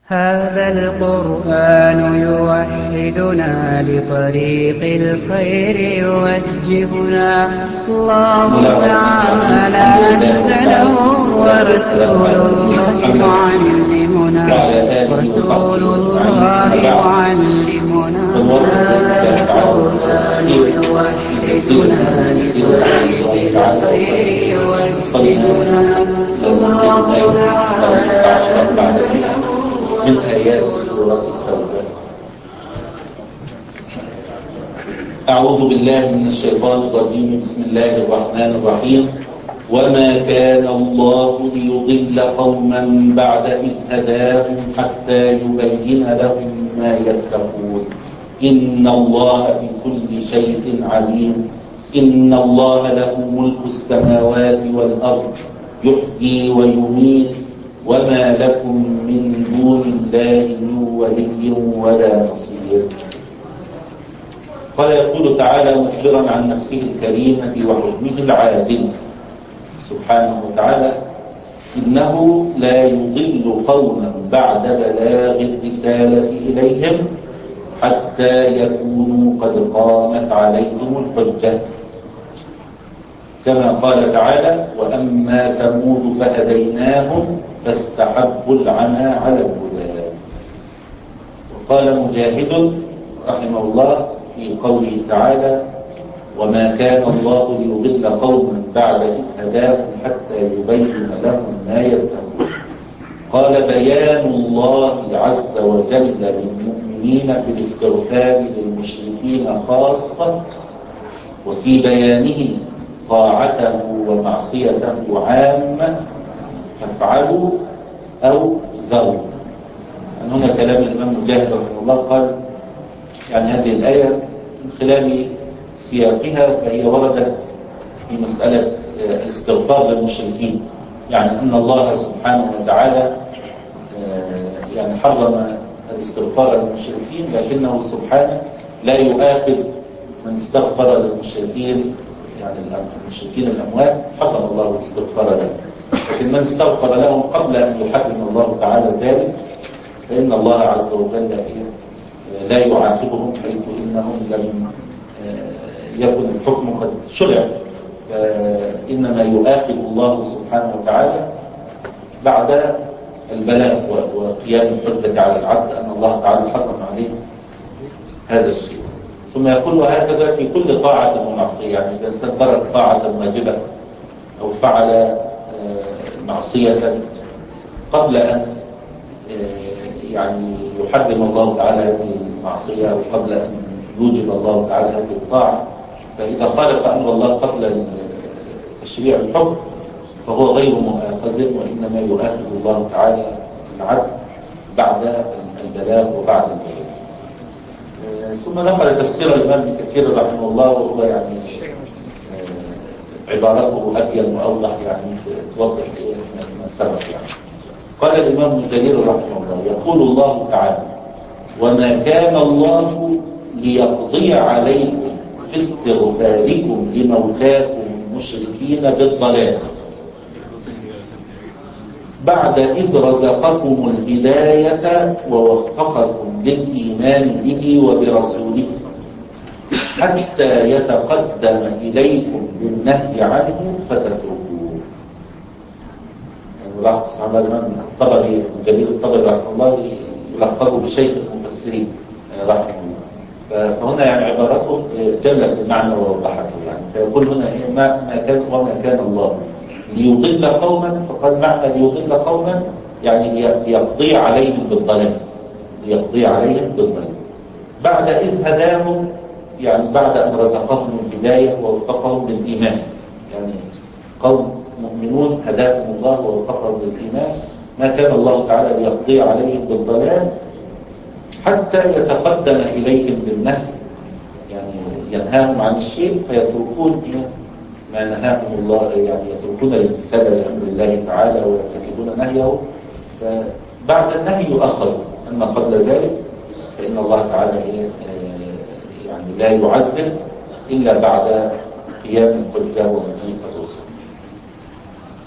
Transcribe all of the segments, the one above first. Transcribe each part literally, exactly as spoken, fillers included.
هذا القرآن يوحدنا لطريق الخير يوجهنا. الله تعالى أنزله ورسول الله يعلمنا رسول الله يعلمنا. هذا القرآن يوحدنا لطريق الخير يوجهنا. الله تعالى من آيات سورة التوبة. أعوذ بالله من الشيطان الرجيم. بسم الله الرحمن الرحيم. وما كان الله ليضل قوما بعد إذ هداهم حتى يبين لهم ما يتقون. إن الله بكل شيء عليم. إن الله له ملك السماوات والأرض يحيي ويميت وما لكم من دون الله من ولي ولا نصير. قال يقول تعالى مخبرا عن نفسه الكريمة وحكمه العادل سبحانه وتعالى: إنه لا يضل قوما بعد بلاغ الرسالة إليهم حتى يكونوا قد قامت عليهم الحجة، كما قال تعالى: وأما ثمود فهديناهم فاستحبوا العمى على الهدى. وقال مجاهد رحمه الله في قوله تعالى: وما كان الله ليضل قوما بعد إذ هداهم حتى يبين لهم ما يتقون. قال: بيان الله عز وجل للمؤمنين في الاستغفار للمشركين خاصة، وفي بيانه طاعته ومعصيته عامة، فافعلوا أو ذروا. يعني هنا كلام الإمام مجاهد رحمه الله. قال يعني هذه الآية من خلال سياقها فهي وردت في مسألة الاستغفار للمشركين، يعني أن الله سبحانه وتعالى يعني حرم الاستغفار للمشركين، لكنه سبحانه لا يؤاخذ من استغفر للمشركين، يعني المشركين الأموات حرم الله الاستغفار لهم، لكن من استغفر لهم قبل أن يحرم الله تعالى ذلك فإن الله عز وجل لا يعاقبهم، حيث إنهم لم يكن الحكم قد شرع، فإنما يؤاخذ الله سبحانه وتعالى بعد البلاغ وقيام الحجة على العبد أن الله تعالى حرم عليه هذا الشيء. ثم يقول: وهكذا في كل طاعة ومعصية. يعني إذا الإنسان ترك طاعة واجبة أو فعل معصية قبل أن يعني يحرم الله تعالى هذه المعصية أو قبل أن يوجب الله تعالى هذه الطاعة، فإذا خالف أمر الله قبل تشريع الحكم فهو غير مؤاخذ، وإنما يؤاخذ الله تعالى العبد بعد البلاغ وبعد البلاغ. ثم نقل تفسير الإمام ابن كثير رحمه الله، وهو يعني عبارته أبين وأوضح، يعني توضح ما سبق. يعني قال الإمام ابن جرير رحمه الله: يقول الله تعالى: وما كان الله ليقضي عليكم في استغفاركم لموتاكم المشركين بالضلال بعد إذ رزقكم الهداية ووفقكم للإيمان به وبرسوله حتى يتقدم إليكم بالنهي عنه فتتركوه. يعني لاحظ الصحابة الإمام الطبري جليل الطبري رحمه الله يلقبه بشيخ المفسرين رحمه الله، فهنا يعني عبارته جلت المعنى ووضحته. يعني فيقول هنا إيه ما ما كان وما كان الله ليضل قوما، فقد معنى ليضل قوما يعني ليقضي عليهم بالضلال، ليقضي عليهم بالضلال بعد إذ هداهم، يعني بعد أن رزقهم الهداية ووفقهم للإيمان. يعني قوم مؤمنون هداهم الله ووفقهم للإيمان، ما كان الله تعالى ليقضي عليهم بالضلال حتى يتقدم إليهم بالنهي، يعني ينهاهم عن الشيء فيتركون ما نهاهم الله، يعني يتركون الامتثال لأمر الله تعالى ويرتكبون نهيه، فبعد النهي يؤخذ. أما قبل ذلك فإن الله تعالى يعني لا يعذب إلا بعد قيام الحجة ومجيء الرسل.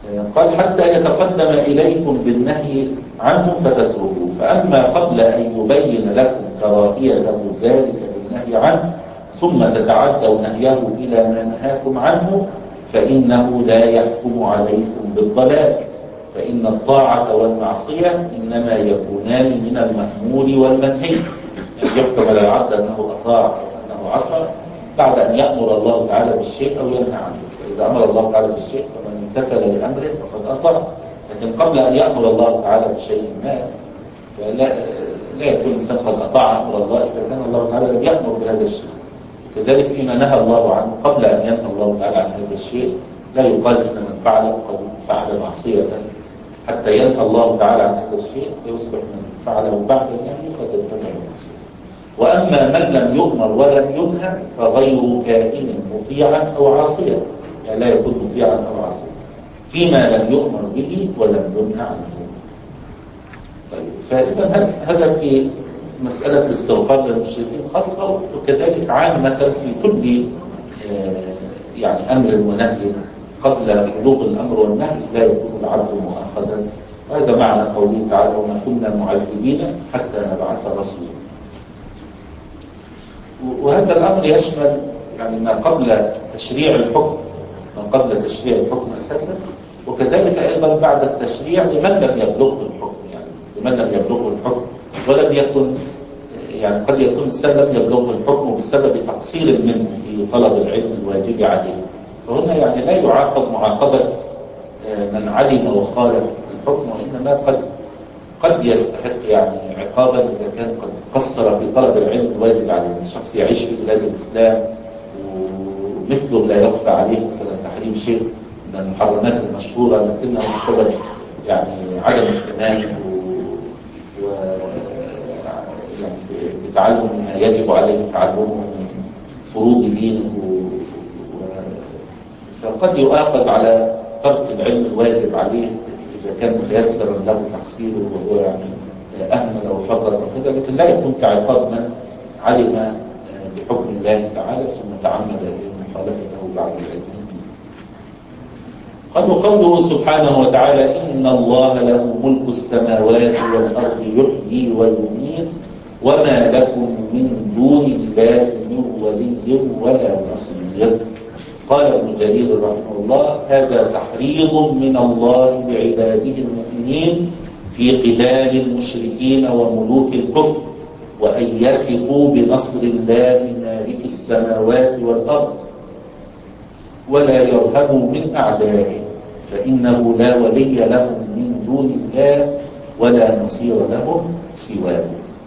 قال حتى يتقدم إليكم بالنهي عنه فتتركوه، فأما قبل أن يبين لكم كراهيته ذلك بالنهي عنه ثم تتعدوا نهيه إلى ما نهاكم عنه فإنه لا يحكم عليكم بالضلال، فإن الطاعة والمعصية إنما يكونان من المأمور والمنهي، يعني يحكم على العبد أنه أطاع أو أنه عصى بعد أن يأمر الله تعالى بالشيء أو ينهى عنه. فإذا أمر الله تعالى بالشيء فمن امتثل لأمره فقد أطاع، لكن قبل أن يأمر الله تعالى بشيء ما فلا لا يكون الإنسان قد أطاع أمر الله إذا كان الله تعالى لم يأمر بهذا الشيء. كذلك فيما نهى الله عنه قبل أن ينهى الله تعالى عن هذا الشيء لا يقال إن من فعله قد فعل معصية حتى ينهى الله تعالى عن هذا الشيء فيصبح من فعله بعد النهي قد ارتكب معصية. وأما من لم يؤمر ولم ينهى فغير كائن مطيعا أو عاصيا، يعني لا يكون مطيعا أو عاصيا فيما لم يؤمر به ولم ينهى عنه. طيب، فإذا هذا في مسألة الاستغفار للمشركين خاصة، وكذلك عامة في كل يعني أمر ونهي قبل بلوغ الأمر والنهي لا يكون العبد مؤاخذا. وهذا معنى قوله تعالى وما كنا معذبين حتى نبعث رسولا. وهذا الأمر يشمل يعني ما قبل تشريع الحكم، ما قبل تشريع الحكم أساسا، وكذلك أيضا بعد التشريع لمن لم يبلغه الحكم، يعني لمن لم يبلغه الحكم ولم يكن يعني قد يكون الإنسان لم يبلغه الحكم بسبب تقصير منه في طلب العلم الواجب عليه، فهنا يعني لا يعاقب معاقبة من علم وخالف الحكم، وإنما قد قد يستحق يعني عقابا إذا كان قد قصر في طلب العلم الواجب عليه. الشخص يعيش في بلاد الإسلام ومثله لا يخفى عليه مثلا تحريم شيء من المحرمات المشهورة، لكنه بسبب يعني عدم اهتمامه و يعني بتعلم ما يجب عليه تعلمه من فروض دينه و... فقد يؤاخذ على ترك العلم الواجب عليه إذا كان متيسرا له تحصيله وهو يعني أهمل أو فرط أو كذا، لكن لا يكون كعقاب من علم بحكم الله تعالى ثم تعمد مخالفته بعد العلم. قال وقوله سبحانه وتعالى إن الله له ملك السماوات والأرض يحيي ويميت وما لكم من دون الله من ولي ولا نصير. قال ابن جرير رحمه الله هذا تحريض من الله بعباده المؤمنين في قتال المشركين وملوك الكفر، وأن يثقوا بنصر الله مالك السماوات والأرض ولا يرهبوا من أعدائه، فإنه لا ولي لهم من دون الله ولا نصير لهم سواه.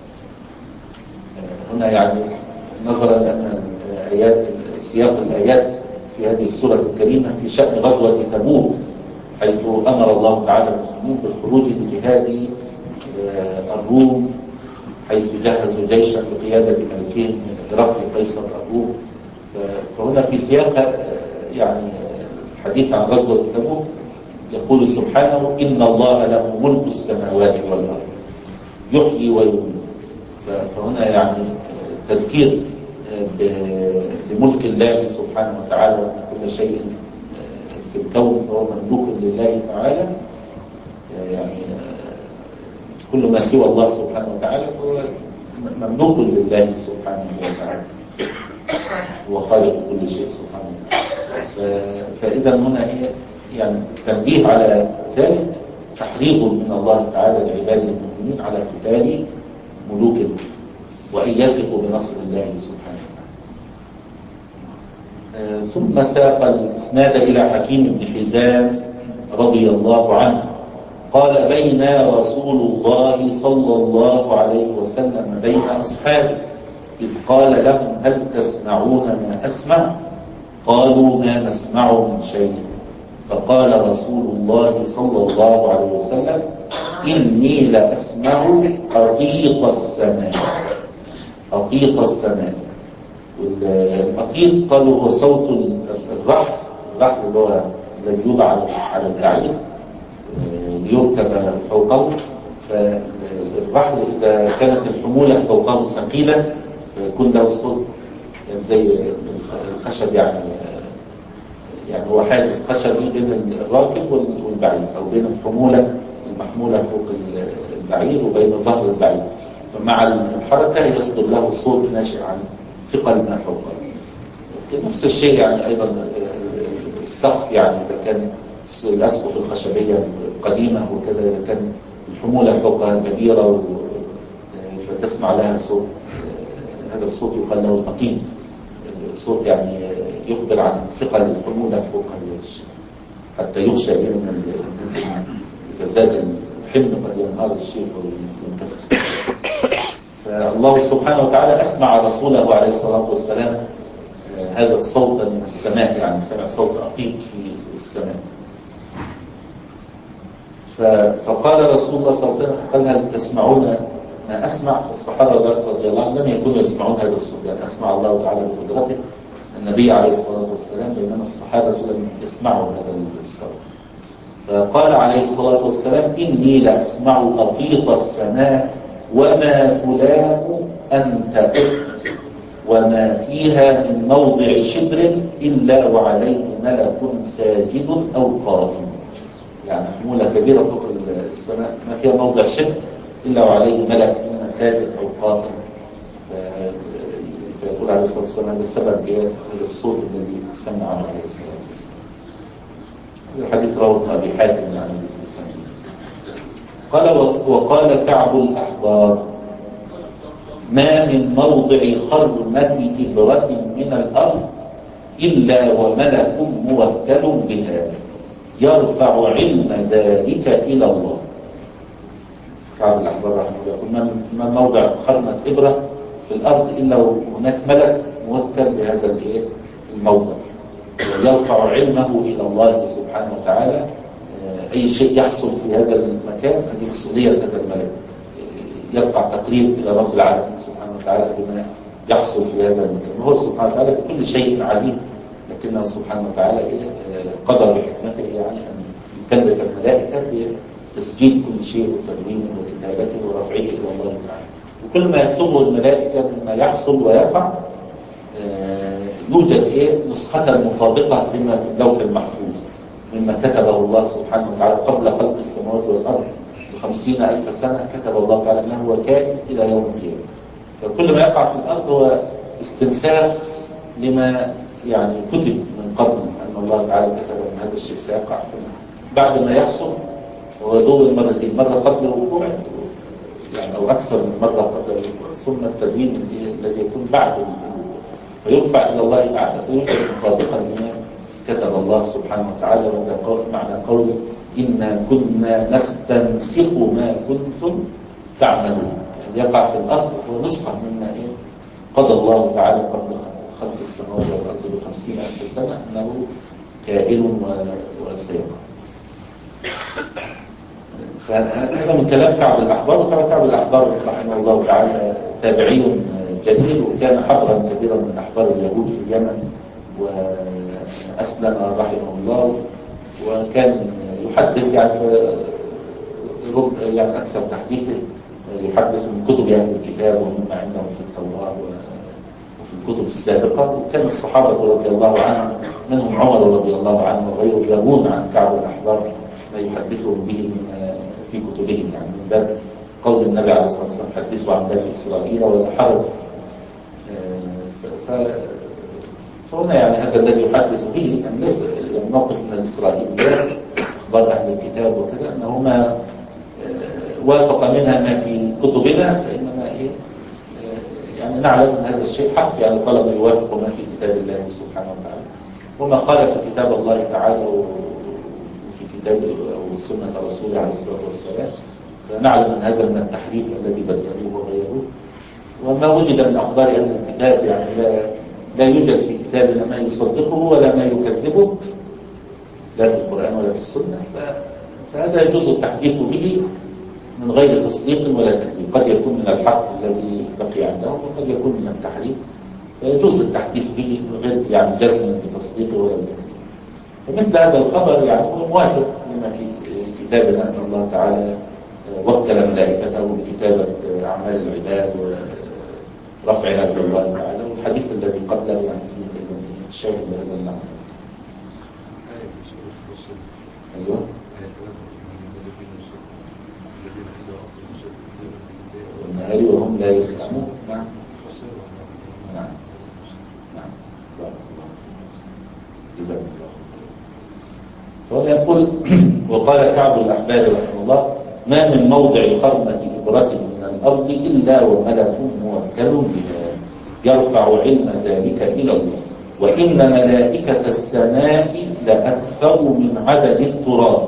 هنا يعني نظرا لأن الآيات سياق الآيات في هذه السورة الكريمة في شأن غزوة تبوك، حيث أمر الله تعالى المسلمين بالخروج لجهاد الروم، حيث جهزوا جيشا بقيادة ملكهم هرقل قيصر الروم. فهنا في سياق يعني الحديث عن غزوة تبوك يقول سبحانه إن الله له ملك السماوات والأرض يحيي ويميت. فهنا يعني تذكير بملك الله سبحانه وتعالى، وأن كل شيء في الكون فهو مملوك لله تعالى، يعني كل ما سوى الله سبحانه وتعالى فهو مملوك لله سبحانه وتعالى، هو خالق كل شيء سبحانه وتعالى. فإذا هنا يعني التنبيه على ذلك تحريض من الله تعالى لعباده المؤمنين على قتال ملوك الكفر وأن يثقوا بنصر الله سبحانه وتعالى. ثم ساق الإسناد إلى حكيم بن حزام رضي الله عنه قال بين رسول الله صلى الله عليه وسلم بين أصحابه إذ قال لهم هل تسمعون ما أسمع؟ قالوا ما نسمع من شيء. فقال رسول الله صلى الله عليه وسلم إني لأسمع أطيط السماء. أطيط السماء، والأطيط قالوا هو صوت الرحل، الرحل اللي هو الذي يوضع على البعير ليركب فوقه. فالرحل إذا كانت الحمولة فوقه ثقيلة فيكون له صوت يعني زي الخشب يعني يعني هو حاجز خشبي بين الراكب والبعير، أو بين الحمولة المحمولة فوق البعير وبين ظهر البعير، فمع الحركة يصدر له صوت ناشئ عن ثقل ما فوقه. نفس الشيء يعني أيضا السقف، يعني إذا كان الأسقف الخشبية قديمة وكذا، إذا كان الحمولة فوقها كبيرة فتسمع لها صوت، هذا الصوت يقال له النقيض، الصوت يعني يخبر عن ثقل الحمولة فوق الشيء، حتى يخشى ان اذا زاد الحمل قد ينهار الشيء وينكسر. فالله سبحانه وتعالى اسمع رسوله عليه الصلاه والسلام هذا الصوت من السماء، يعني سمع صوت عقيق في السماء. فقال رسول الله صلى الله عليه وسلم، قال هل تسمعون ما أسمع؟ فالصحابة رضي الله عنهم لم يكونوا يسمعون هذا الصوت، يعني أسمع الله تعالى بقدرته النبي عليه الصلاة والسلام، بينما الصحابة لم يسمعوا هذا الصوت. فقال عليه الصلاة والسلام إني لأسمع أطيط السماء وما تلام أن تأت وما فيها من موضع شبر إلا وعليه ملك ساجد أو قائم. يعني حمولة كبيرة فوق السماء ما فيها موضع شبر إلا وعليه ملك إما ساجد أو قائم. فيقول عليه الصلاة والسلام هذا السبب إيه؟ هذا الصوت الذي سمعه عليه الصلاة والسلام. الحديث رواه ابن أبي حاتم يعني بسنده. قال وقال كعب الأحبار ما من موضع خرمة إبرة من الأرض إلا وملك موكل بها يرفع علم ذلك إلى الله. كعب الأحبار رحمه الله يقول ما موضع خرمة إبرة في الأرض إلا هناك ملك موكل بهذا الموضع يرفع علمه إلى الله سبحانه وتعالى. أي شيء يحصل في هذا المكان هذه مسؤولية هذا الملك، يرفع تقرير إلى رب العالمين سبحانه وتعالى بما يحصل في هذا المكان، وهو سبحانه وتعالى بكل شيء عليم، لكنه سبحانه وتعالى قدر بحكمته يعني أن يكلف الملائكة بتسجيل كل شيء وتدوينه وكتابته ورفعه إلى الله تعالى. وكل ما يكتبه الملائكة مما يحصل ويقع يوجد إيه نسخة مطابقة لما في اللوح المحفوظ مما كتبه الله سبحانه وتعالى قبل خلق السماوات والأرض بخمسين ألف سنة. كتب الله تعالى أنه هو كائن إلى يوم القيامة. فكل ما يقع في الأرض هو استنساخ لما يعني كتب من قبل أن الله تعالى كتب أن هذا الشيء سيقع. بعد ما يحصل هو دول مرتين، مرة قبل الوقوع يعني أو أكثر من مرة قبل الوقوع، ثم التدوين الذي يكون بعد الوقوع فيرفع إلى الله تعالى فيوجد مطابقا لما كتب الله سبحانه وتعالى. وهذا قول معنى قوله إنا كنا نستنسخ ما كنتم تعملون، يعني يقع في الأرض هو نسخة مما إيه قضى الله تعالى قبل خلق السماوات والأرض بخمسين ألف سنة أنه كائن وسيقع. فهذا من كلام كعب الأحبار. وكان كعب الأحبار رحمه الله تعالى تابعي جليل، وكان حبرا كبيرا من أحبار اليهود في اليمن، وأسلم رحمه الله، وكان يحدث يعني رب يعني أكثر تحديثه يحدث من كتب أهل الكتاب ومما عندهم في التوراة وفي الكتب السابقة. وكان الصحابة رضي الله عنهم منهم عمر رضي الله عنه وغيره يروون عن كعب الأحبار ما يحدثهم به في كتبهم، يعني من باب قول النبي عليه الصلاة والسلام حدثوا عن بني إسرائيل ولا حرج. فهنا يعني هذا الذي يحدث به أن ليس يعني موقف من الإسرائيليات أخبار أهل الكتاب وكذا أنه ما وافق منها ما في كتبنا فإننا إيه يعني نعلم أن هذا الشيء حق، يعني طالما يوافق ما في كتاب الله سبحانه وتعالى. وما خالف كتاب الله تعالى وفي كتاب أو سنة رسوله عليه الصلاة والسلام فنعلم أن هذا من التحريف الذي بدلوه وغيروه. وما وجد من أخبار أهل الكتاب يعني لا, لا يوجد في كتابنا ما يصدقه ولا ما يكذبه لا في القرآن ولا في السنة. فهذا يجوز التحديث به من غير تصديق ولا تكذيب. قد يكون من الحق الذي بقي عندهم وقد يكون من التحريف، فيجوز التحديث به من غير يعني جزم بتصديقه ولا بتكذيب. فمثل هذا الخبر يعني هو موافق لما في كتابنا أن الله تعالى وكل ملائكته بكتابة أعمال العباد ورفعها إلى الله تعالى. والحديث الذي قبله يعني فيه الشاهد لهذا المعنى. أيوة والنهار وهم لا يسأمون. نعم نعم نعم بارك الله جزاك الله. فهنا يقول وقال كعب الأحبار رحمه الله ما من موضع خرمة إبرة من الأرض إلا وملك موكل بها يرفع علم ذلك إلى الله وإن ملائكة السماء لأكثر من عدد التراب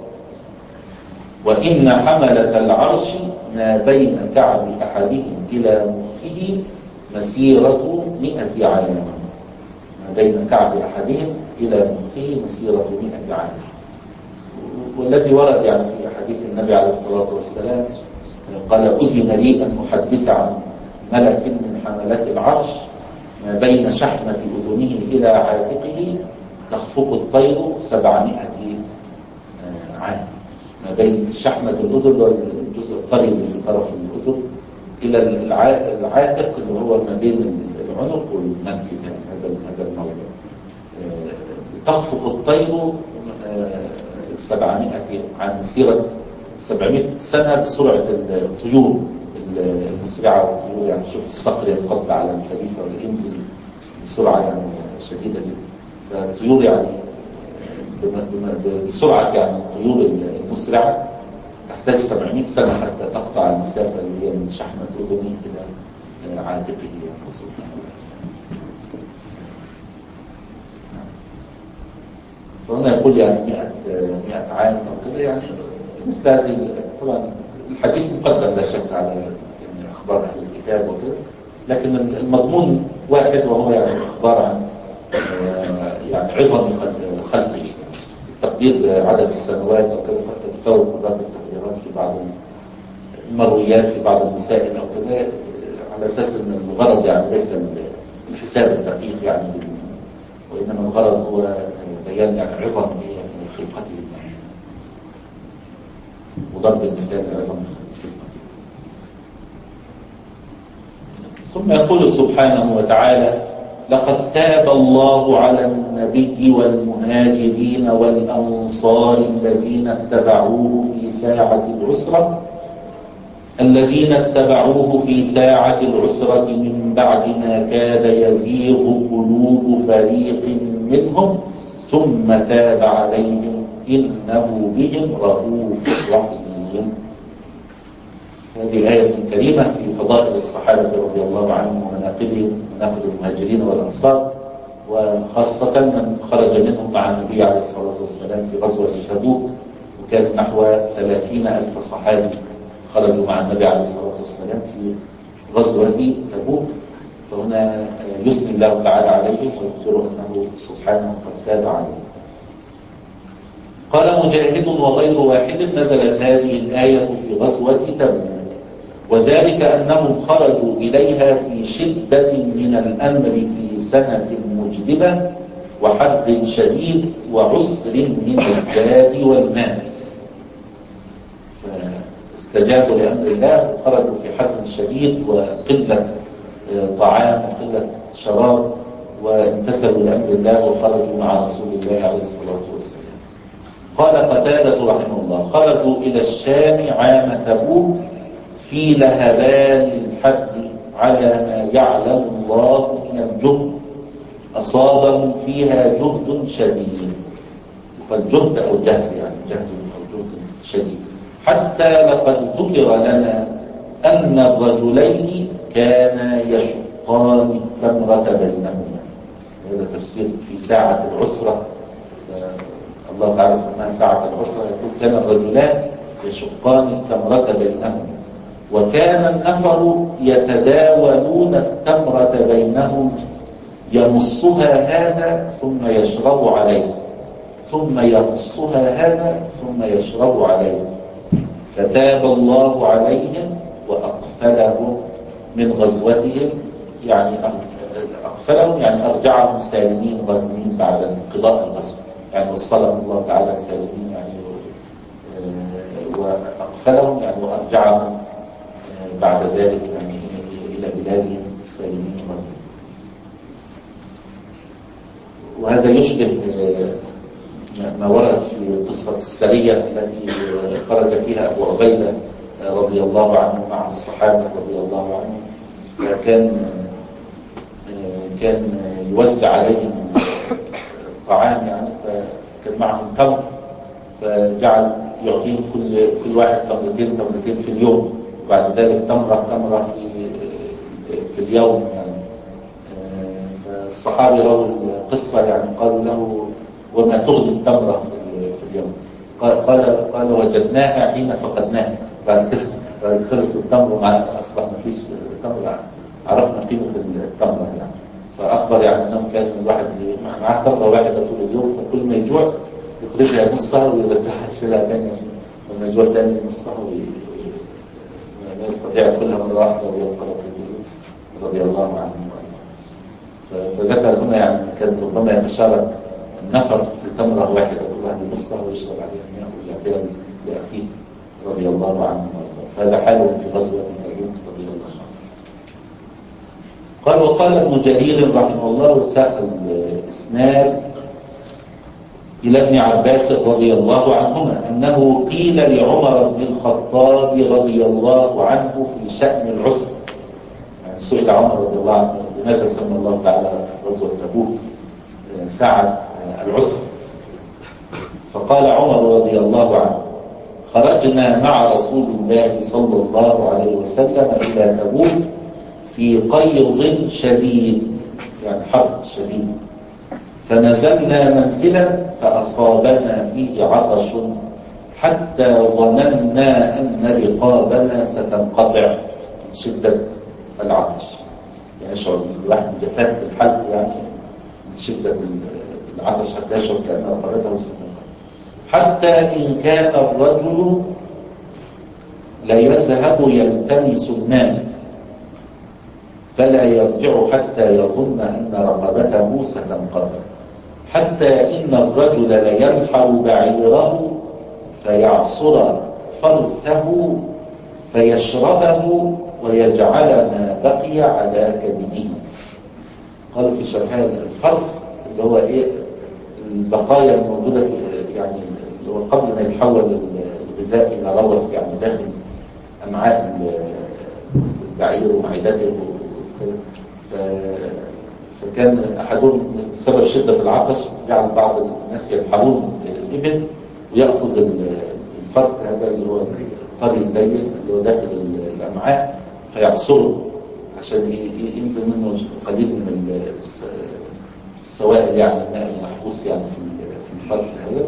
وإن حملة العرش ما بين كعب أحدهم إلى مخه مسيرة مئة عام. ما بين كعب أحدهم إلى مخه مسيرة مئة عام. والذي ورد يعني في حديث النبي عليه الصلاة والسلام قال أذن لي أن أحدث عن ملك من حملات العرش ما بين شحمة أذنه إلى عاتقه تخفق الطير سبعمائة عام. ما بين شحمة الأذن والجزء الطري اللي في طرف الأذن إلى العاتق اللي هو ما بين العنق والمنكب هذا هذا الموضع تخفق الطير سبعمائة عن مسيرة سبعمائة سنة بسرعة الطيور المسرعة والطيور يعني شوف الصقر ينقض على الفريسة ولا ينزل بسرعة يعني شديدة جدا. فالطيور يعني بسرعة يعني الطيور المسرعة تحتاج سبعمائة سنة حتى تقطع المسافة اللي هي من شحمة أذنه إلى عاتقه يعني سبحان الله. فهنا يقول يعني مئة مئة عام أو كده يعني مثل هذه. طبعا الحديث مقدم لا شك على يعني أخبار أهل الكتاب وكده لكن المضمون واحد وهو يعني إخبار عن يعني عظم خلقه. تقدير عدد السنوات أو كده قد تتفاوت مرات التقديرات في بعض المرويات في بعض المسائل أو كده على أساس أن الغرض يعني ليس الحساب الدقيق يعني وإنما الغرض هو بيان يعني عظم خلقته يعني وضرب المثال لعظم خلقته. ثم يقول سبحانه وتعالى لقد تاب الله على النبي والمهاجرين والأنصار الذين اتبعوه في ساعة العسرة الذين اتبعوه في ساعة العسرة من بعد ما كاد يزيغ قلوب فريق منهم ثم تاب عليهم إنه بهم رؤوف رحيم. هذه آية كريمة في فضائل الصحابة رضي الله عنهم ومناقبهم مناقب المهاجرين والأنصار وخاصة من خرج منهم مع النبي عليه الصلاة والسلام في غزوة تبوك وكان نحو ثلاثين ألف صحابي خرجوا مع النبي عليه الصلاة والسلام في غزوة تبوك. فهنا يثني الله تعالى عليهم ويخبر أنه سبحانه قد تاب عليهم. قال مجاهد وغير واحد نزلت هذه الآية في غزوة تبوك وذلك أنهم خرجوا إليها في شدة من الأمر في سنة مجدبة وحر شديد وعسر من الزاد والماء فاستجابوا لأمر الله وخرجوا في حر شديد وقلة طعام وقلة شراب وامتثلوا لأمر الله وخرجوا مع رسول الله عليه الصلاة والسلام. قال قتادة رحمه الله خرجوا إلى الشام عام تبوك في لهبان الحد على ما يعلم الله من الجهد أصابهم فيها جهد شديد. فالجهد أو جهد يعني جهد أو جهد شديد حتى لقد ذكر لنا أن الرجلين كانا يشقان التمرة بينهما. هذا تفسير في ساعة العسرة الله تعالى سماها ساعة العسرة يقول كان الرجلان يشقان التمرة بينهما وكان النفر يتداولون التمرة بينهم يمصها هذا ثم يشرب عليه ثم يمصها هذا ثم يشرب عليه فتاب الله عليهم وأقفلهم من غزوتهم يعني أقفلهم يعني أرجعهم سالمين غانمين بعد انقضاء الغزو يعني وصلهم الله تعالى سالمين يعني وأقفلهم يعني وأرجعهم بعد ذلك يعني إلى بلادهم سالمين غانمين. وهذا يشبه ما ورد في قصة السرية التي خرج فيها أبو عبيدة رضي الله عنه مع الصحابة رضي الله عنهم، فكان كان يوزع عليهم طعام يعني، فكان معهم تمر، فجعل يعطيهم كل كل واحد تمرتين تمرتين في اليوم، وبعد ذلك تمرة تمرة في في اليوم يعني. فالصحابي رووا القصة يعني قالوا له: وما تغني التمرة في اليوم؟ قال قال وجدناها حين فقدناها. بعد كده بعد خلص التمر معنا أصبح ما فيش تمر، عرفنا قيمة التمرة يعني. فأخبر يعني أنهم كان الواحد معاه تمرة واحدة طول اليوم، فكل ما يجوع يخرجها نصها ويرجعها يشيلها ثاني، لما يجوع ثاني نصها وما يستطيع كلها مرة واحدة ويبقى رضي الله عنه. فذكر هنا يعني كان ربما يتشارك النفر في تمرة واحدة، كل واحد ينصها ويشرب عليها الماء ويعطيها لأخيه رضي الله عنه. فهذا حاله في غزوة تبوك رضي الله عنه. قال: وقال ابن جرير رحمه الله وساق الإسناد إلى ابن عباس رضي الله عنهما أنه قيل لعمر بن الخطاب رضي الله عنه في شأن العسر، يعني سئل عمر رضي الله عنه لماذا سمى الله تعالى غزوة تبوك ساعة العسر، فقال عمر رضي الله عنه: خرجنا مع رسول الله صلى الله عليه وسلم إلى تبوك في قيظ شديد، يعني حر شديد، فنزلنا منزلا فأصابنا فيه عطش حتى ظننا أن رقابنا ستنقطع من شدة العطش، يعني يشعر الواحد بجفاف في الحلق يعني من شدة العطش، حتى يشعر كأن رقبته ستنقطع. حتى إن كان الرجل ليذهب يلتمس الماء فلا يرجع حتى يظن أن رقبته ستنقطع، حتى إن الرجل لينحر بعيره فيعصر فرثه فيشربه ويجعل ما بقي على كبده. قالوا في شرحها الفرث اللي هو إيه؟ البقايا الموجودة في يعني اللي هو قبل ما يتحول الغذاء إلى روث يعني داخل أمعاء البعير ومعدته وكذا. فكان أحدهم بسبب شدة العطش جعل بعض الناس ينحرون الإبل ويأخذ الفرث هذا اللي هو الطري الضيق اللي هو داخل الأمعاء فيعصره عشان ينزل منه قليل من السوائل يعني الماء المحبوس يعني في الفرث هذا،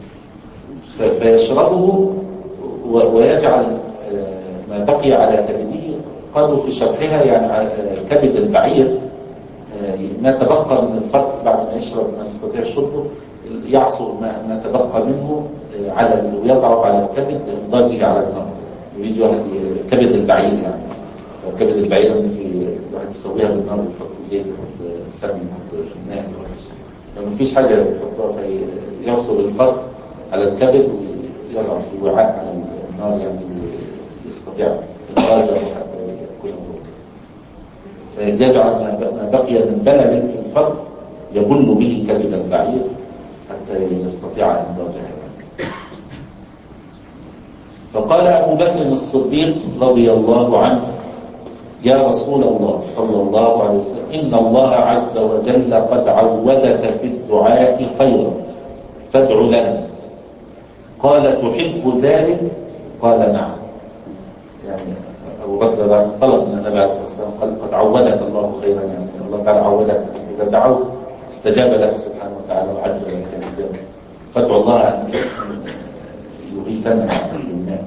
فيشربه ويجعل ما بقي على كبده. قالوا في شرحها يعني كبد البعير ما تبقى من الفرث بعد ما يشرب ما يستطيع شربه يعصر ما تبقى منه على ويضعه على الكبد لإنضاجه على النار. يجي واحد كبد البعير يعني، فكبد البعير ممكن الواحد يسويها بالنار ويحط زيت يحط سمن يحط ماء، لو مفيش حاجة يحطها فيعصر الفرث على الكبد ويضع في وعاء على النار يعني يستطيع إنضاجه حتى يأكله، فيجعل ما بقي من بلل في الفرث يبل به كبد البعير حتى يستطيع إنضاجها. فقال أبو بكر الصديق رضي الله عنه: يا رسول الله صلى الله عليه وسلم، إن الله عز وجل قد عودك في الدعاء خيرا فادع لنا. قال: تحب ذلك؟ قال: نعم. يعني أبو بكر طلب من النبي عليه الصلاة والسلام قال: قد عودك الله خيرا، يعني الله تعالى عودك إذا دعوت استجاب لك سبحانه وتعالى وعجل لك الإجابة، فادعو الله أن يغيثنا بالماء.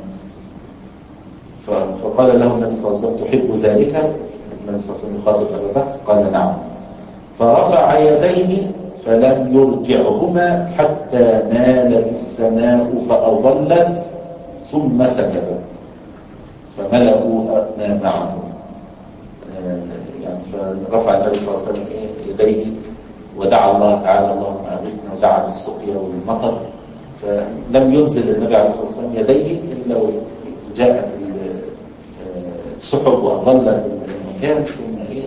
فقال له النبي صلى الله عليه وسلم: تحب ذلك؟ النبي صلى الله عليه وسلم يخاطب أبا بكر قال: نعم. فرفع يديه فلم يرجعهما حتى مالت السماء فأظلت ثم سكبت فملأوا ما معه. يعني فرفع النبي صلى الله عليه وسلم يديه ودعا الله تعالى: اللهم أغثنا، ودعا بالسقيا والمطر، فلم ينزل النبي عليه الصلاة والسلام يديه إلا جاءت السحب وأظلت المكان ثم إيه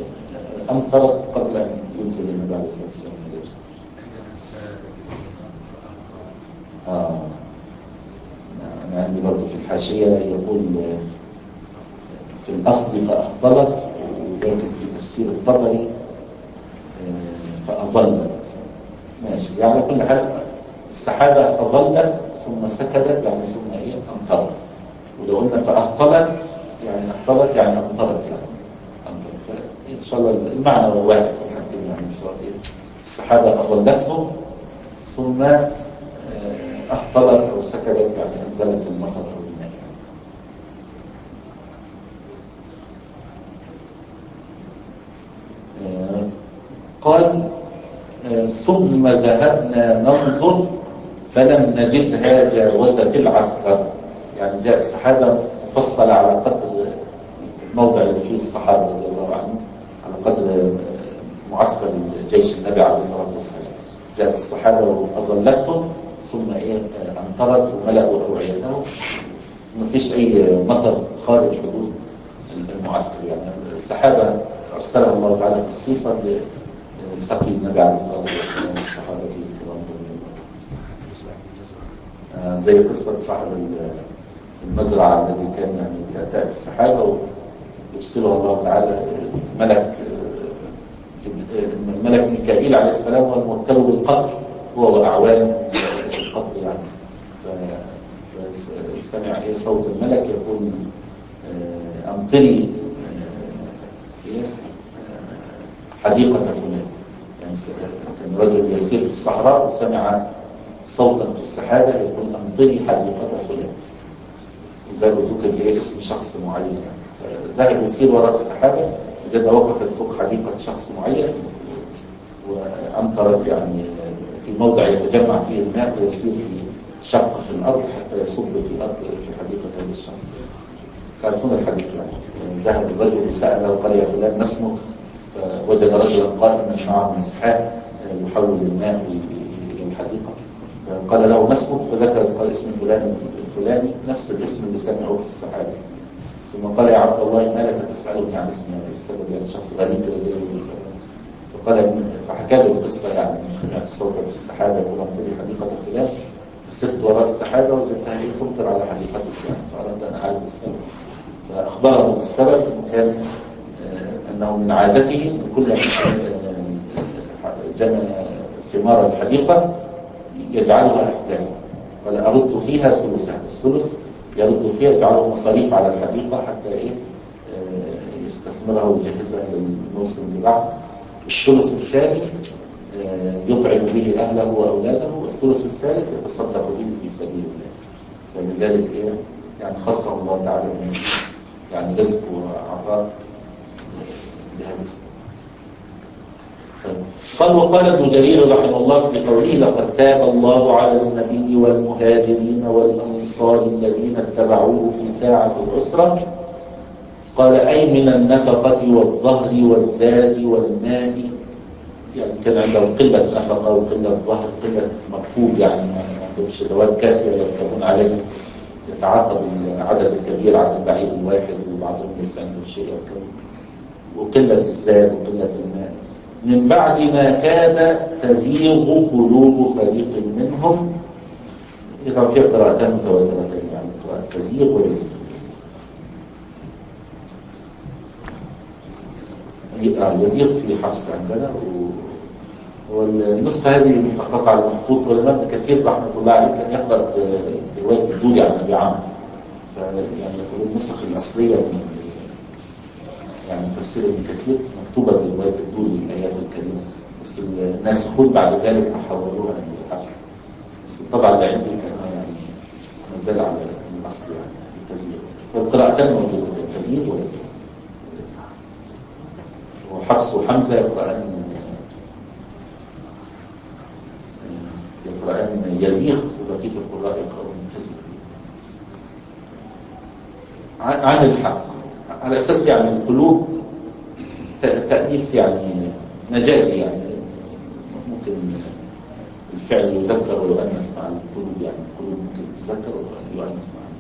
أمطرت قبل أن ينزل النبي عليه الصلاة والسلام يديه. آه. أنا عندي برضه في الحاشية يقول في الأصل فأهطلت، ولكن في تفسير الطبري فأظلت. ماشي، يعني كل حال السحابة أظلت ثم سكبت يعني ثم إيه أمطرت. ولو قلنا فأهطلت يعني أهطلت يعني أمطرت يعني أمطرت. فإن شاء الله المعنى واحد في الحالتين، يعني سواء السحابة أظلتهم ثم أهطلت أو سكبت يعني أنزلت المطر أو الماء. قال ثم ذهبنا ننظر فلم نجدها جاوزت العسكر. يعني جاء سحابة مفصلة على قدر الموضع اللي فيه الصحابة رضي الله عنهم، على قدر معسكر جيش النبي عليه الصلاة والسلام. جاءت الصحابة وأظلتهم ثم إيه أمطرت وملأوا أوعيتهم، ما فيش أي مطر خارج حدود المعسكر. يعني السحابة أرسلها الله تعالى خصيصا لسقي النبي عليه الصلاة والسلام والصحابة الكرام. زي قصة صاحب المزرعة الذي كان يعني تأتي السحابة ويرسلها الله تعالى ملك الملك ميكائيل عليه السلام والموكل بالقطر، هو وأعوان القطر يعني. فسمع إيه صوت الملك يقول أمطري حديقة فلان. يعني كان رجل يسير في الصحراء وسمع صوتا في السحابة يقول أمطري حديقة فلان، وزاد ذكر ليه اسم شخص معين. يعني فذهب يسير وراء السحابة وجد وقفت فوق حديقة شخص معين وأمطرت يعني في موضع يتجمع فيه الماء ويسير في شق في الأرض حتى يصب في أرض في حديقة هذا الشخص. تعرفون الحديث يعني. ذهب الرجل وسأله وقال يا فلان ما اسمك؟ فوجد رجلا قائما معه مسحاء يحول الماء إلى الحديقة، فقال له ما اسمك؟ فذكر قال اسم فلان الفلاني نفس الاسم اللي سمعه في السحابة. ثم قال يا عبد الله ما لك تسألني عن اسمي؟ يعني السبب يعني شخص غريب كده جاي يسأل. فقال فحكى له القصة يعني سمعت صوتا في السحابة يقول أمطري حديقة فلان، فسرت وراء السحابة وجدتها هي تمطر على حديقة فلان، فأردت أن أعرف السبب. فأخبره بالسبب كان أنه من عادته كل جنى ثمار الحديقة يجعلها أثلاثا. قال أرد فيها ثلثها، الثلث يرد فيها يجعله مصاريف على الحديقة حتى إيه يستثمرها ويجهزها للموسم اللي بعد. الثلث الثاني يطعم به أهله وأولاده، والثلث الثالث يتصدق به في سبيل الله. فلذلك إيه يعني خصه الله تعالى يعني رزق وعطاء لهذا السبب. قال وقال ابن جرير رحمه الله في قوله لقد تاب الله على النبي والمهاجرين والأنصار الذين اتبعوه في ساعة العسرة، قال أي من النفقة والظهر والزاد والماء. يعني كان عندهم قلة نفقة وقلة ظهر قلة مكتوب، يعني ما عندهمش دواب كافية يركبون عليه، يتعاقب العدد الكبير على البعير الواحد وبعضهم ليس عنده شيء يركب، وقلة الزاد وقلة الماء. من بعد ما كاد تزيغ قلوب فريق منهم. إذا في قراءتان متواترتين يعني قراءة تزيغ ويزيغ. يزيغ في حفص عندنا، والنسخة هذه محققة على المخطوط. والإمام ابن كثير رحمة الله عليه كان يقرأ برواية الدوري عن أبي عمرو، فيعني النسخ الأصلية من يعني تفسير ابن كثير مكتوبة برواية الدوري الآيات الكريمة، بس الناسخون بعد ذلك حولوها للحفص. بس الطبع اللي عندي كان يعني ما زال على الأصل يعني التزيير. فالقراءتان موجودة التزيير واليزيغ. وحفص وحمزة يقرأان يقرأان يزيغ، وبقية القراء يقرأون تزيغ. عن الحق على أساس يعني القلوب تأنيث يعني مجازي، يعني ممكن الفعل يذكر ويؤنث مع القلوب، يعني القلوب ممكن تذكر ويؤنث معها.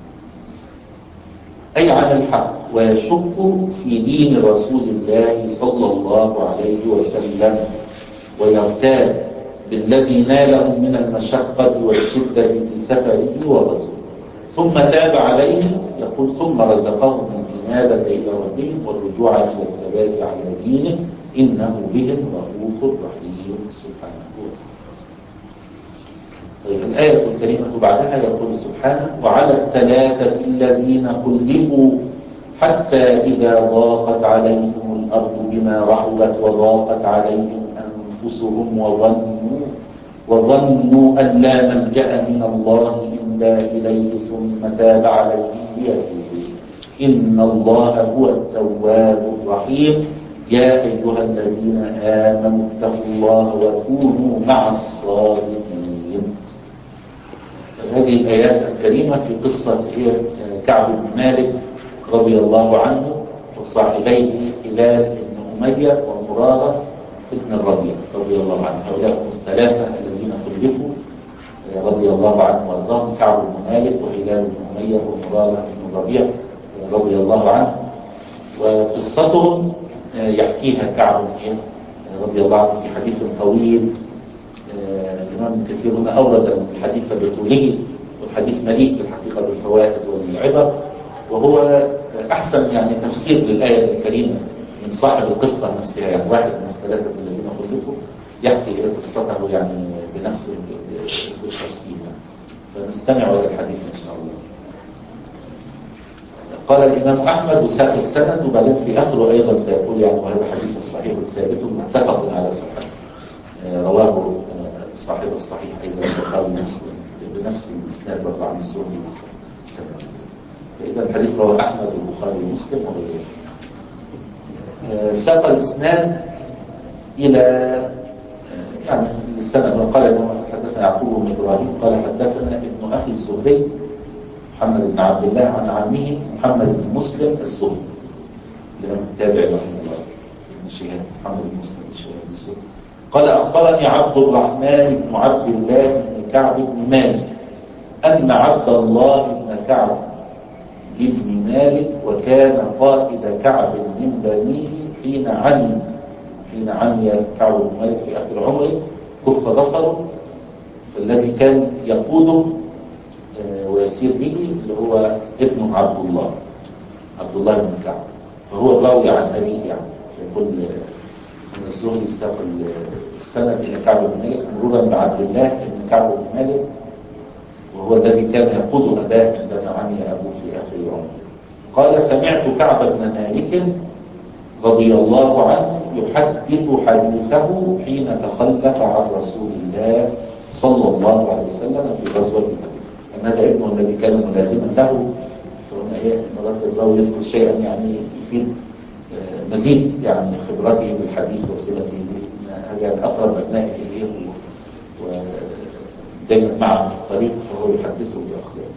أي عن الحق ويشك في دين رسول الله صلى الله عليه وسلم ويرتاب بالذي نالهم من المشقة والشدة في سفره وغزوه، ثم تاب عليهم. يقول ثم رزقهم الإنابة إلى ربهم والرجوع إلى الثبات على دينه إنه بهم رؤوف رحيم سبحانه وتعالى. طيب الآية الكريمة بعدها يقول سبحانه وعلى الثلاثة الذين خلفوا حتى إذا ضاقت عليهم الأرض بما رحبت وضاقت عليهم أنفسهم وظنوا وظنوا أن لا ملجأ من الله إلا إليه ثم تاب عليهم ليتوبوا إن الله هو التواب الرحيم يا أيها الذين آمنوا اتقوا الله وكونوا مع الصادقين. هذه الآيات الكريمة في قصة كعب بن مالك رضي الله عنه وصاحبيه هلال بن أمية ومرارة ابن الربيع رضي الله عنه. هؤلاء هم الثلاثة الذين خلفوا رضي الله عنه وارضاهم كعب بن مالك وهلال بن أمية ومرارة ابن الربيع رضي الله عنه. وقصتهم يحكيها كعب رضي الله عنه في حديث طويل. الإمام ابن كثير هنا أورد الحديث بطوله، والحديث مليء في الحقيقة بالفوائد والعبر، وهو أحسن يعني تفسير للآية الكريمة من صاحب القصة نفسها. يعني واحد من الثلاثة الذين خلفوا يحكي قصته يعني بنفس بالتفسير. فنستمع إلى الحديث إن شاء الله. قال الإمام أحمد وساق السند، وبعدين في آخره أيضا سيقول يعني وهذا حديث صحيح ثابت متفق على صحته، رواه صاحب الصحيح أيضا البخاري ومسلم بنفس الإسناد برضه عن الزهري وسلم. فإذا الحديث رواه أحمد والبخاري ومسلم وغيره. ساق الإسناد إلى يعني السند، وقال إنه حدثنا يعقوب بن إبراهيم قال حدثنا ابن أخي الزهري محمد بن عبد الله عن عمه محمد بن مسلم الزهري لمن التابع رحمه الله ابن شهاب محمد بن مسلم بن شهاب الزهري قال أخبرني عبد الرحمن بن عبد الله بن كعب بن مالك أن عبد الله بن كعب بن مالك وكان قائد كعب من بنيه حين عمي حين عمي كعب بن مالك في آخر عمره كف بصره، فالذي كان يقوده ويسير به اللي هو ابنه عبد الله عبد الله بن كعب، فهو الراوي عن أبيه يعني. فيقول من الزهري ساق السند إلى كعب بن مالك مرورا بعبد الله بن كعب بن مالك وهو الذي كان يقود أباه عندما عمي أبوه في آخر عمره. قال سمعت كعب بن مالك رضي الله عنه يحدث حديثه حين تخلف عن رسول الله صلى الله عليه وسلم في غزوة تبوك. هذا ابنه الذي كان ملازما له، فهنا ايه مرات الراوي يذكر شيئا يعني يفيد مزيد يعني خبرته بالحديث وصلته به. هذا يعني اقرب ابنائه اليه ودائما معه في الطريق، فهو يحدثه باخباره.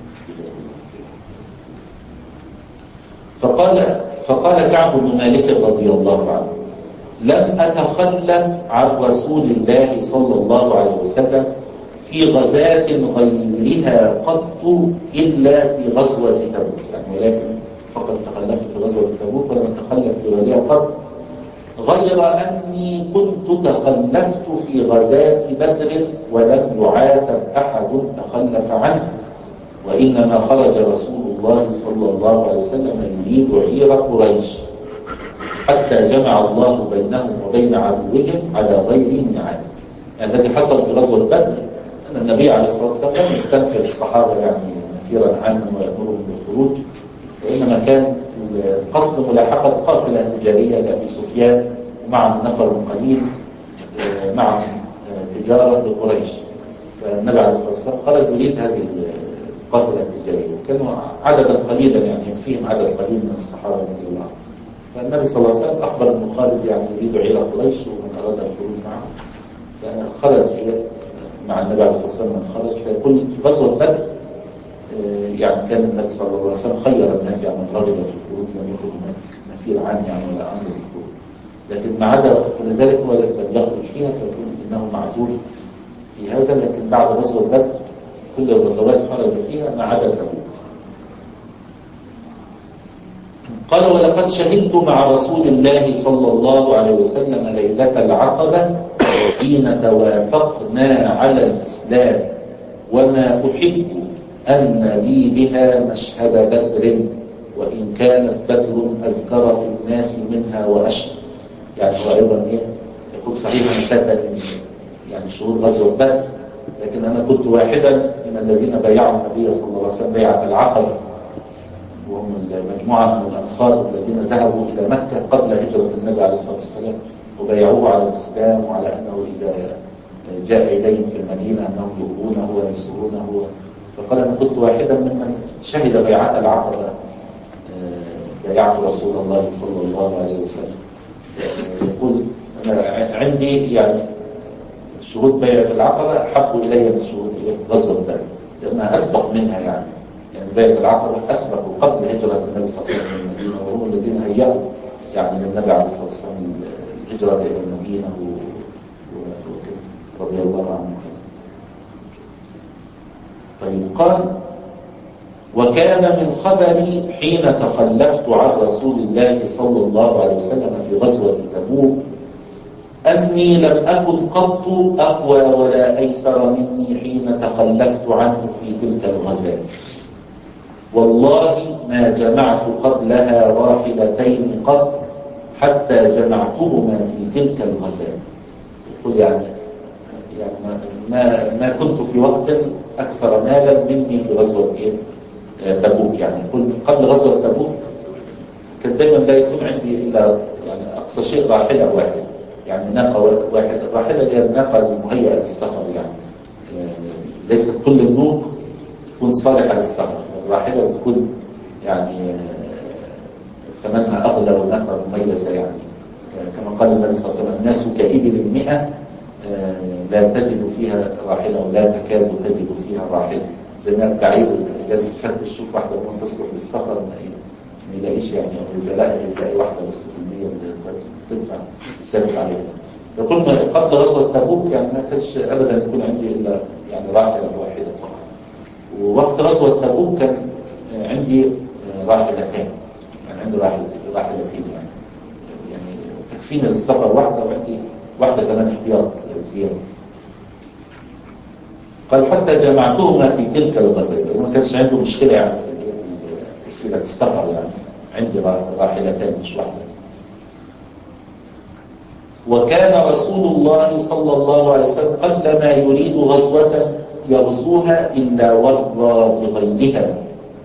فقال فقال كعب بن مالك رضي الله عنه لم اتخلف عن رسول الله صلى الله عليه وسلم في غزاة غيرها قط إلا في غزوة تبوك، يعني ولكن فقط تخلفت في غزوة تبوك ولم أتخلف في غيرها قط، غير أني كنت تخلفت في غزاة بدر ولم يعاتب أحد تخلف عنه، وإنما خرج رسول الله صلى الله عليه وسلم يريد عير قريش حتى جمع الله بينهم وبين عدوهم على غير ميعاد. يعني الذي حصل في غزوة بدر النبي عليه الصلاة والسلام لم يستنفر الصحابة يعني نفيرا عنهم ويأمرهم بالخروج، وإنما كان القصد ملاحقة قافلة تجارية لأبي سفيان ومع نفر قليل مع تجارة لقريش. فالنبي عليه الصلاة والسلام خرج يريد هذه القافلة التجارية، وكانوا عددا قليلا يعني يكفيهم عدد قليل من الصحابة رضي الله عنهم. فالنبي صلى الله عليه وسلم أخبر أن خالد يعني يريد عير قريش ومن أراد الخروج معه، فخرج مع النبي عليه الصلاة والسلام من خرج. فيقول في غزوة بدر يعني كان النبي صلى الله عليه وسلم خير الناس يعني من رجل في الخروج، لم يكن هناك نفير عنه يعني ولا أمر بالخروج، لكن ما عدا فلذلك هو لم يخرج فيها، فيقول إنه معذور في هذا. لكن بعد غزوة بدر كل الغزوات خرج فيها ما عدا تبوك. قال ولقد شهدت مع رسول الله صلى الله عليه وسلم ليلة العقبة حين توافقنا على الإسلام وما أحب أن لي بها مشهد بدر وإن كانت بدر أذكر في الناس منها وأشهد. يعني هو أيضا إيه يقول صحيح أن فاتني يعني شهور غزوة بدر، لكن أنا كنت واحدا من الذين بايعوا النبي صلى الله عليه وسلم بيعة العقبة، وهم المجموعة من الأنصار الذين ذهبوا إلى مكة قبل هجرة النبي عليه الصلاة والسلام وبايعوه على الإسلام وعلى أنه إذا جاء إليهم في المدينة أنهم يؤذونه وينصرونه. فقال أنا كنت واحدا ممن شهد بيعة العقبة، بايعت رسول الله صلى الله عليه وسلم. يقول أنا عندي يعني شهود بيعة العقبة أحب إلي من شهود غزوة بدر لأنها أسبق منها، يعني يعني بيعة العقبة أسبق قبل هجرة النبي صلى الله عليه وسلم من المدينة، وهم الذين هيأوا يعني للنبي عليه الصلاة والسلام الهجرة إلى المدينة وكذا رضي الله عنه. طيب قال وكان من خبري حين تخلفت عن رسول الله صلى الله عليه وسلم في غزوة تبوك أني لم أكن قط أقوى ولا أيسر مني حين تخلفت عنه في تلك الغزاة، والله ما جمعت قبلها راحلتين قط حتى جمعتهما في تلك الغزاة. يقول يعني يعني ما ما كنت في وقت أكثر مالا مني في غزوة إيه تبوك. يعني يقول قبل غزوة تبوك كان دائما لا يكون عندي إلا يعني أقصى شيء راحلة واحدة، يعني ناقة واحدة. الراحلة هي الناقة المهيئة للسفر، يعني ليست كل النوق تكون صالحة للسفر، فالراحلة بتكون يعني ثمنها أغلى وناقة مميزة، يعني كما قال النبي صلى الله عليه وسلم الناس كإبل المئة لا تجد فيها راحلة ولا تكاد تجد فيها راحلة. زي ما البعير جالس يفتش يشوف واحدة ممكن تصلح للسفر ما يلاقيش، يعني إذا لقى يلاقي واحدة بس في المية اللي تنفع يسافر عليها. يقول قبل غزوة تبوك يعني ما كانش أبدا يكون عندي إلا يعني راحلة واحدة فقط، ووقت غزوة تبوك كان عندي راحلتين، يعني عندي راحلتين يعني يعني تكفيني للسفر واحدة، وعندي واحدة كمان احتياط زيادة. قال حتى جمعتهما في تلك الغزوة، ما كانش عنده مشكلة يعني في وسيلة السفر، يعني عندي راحلتين مش واحدة. وكان رسول الله صلى الله عليه وسلم قبل ما يريد غزوة يغزوها إلا ورى بغيرها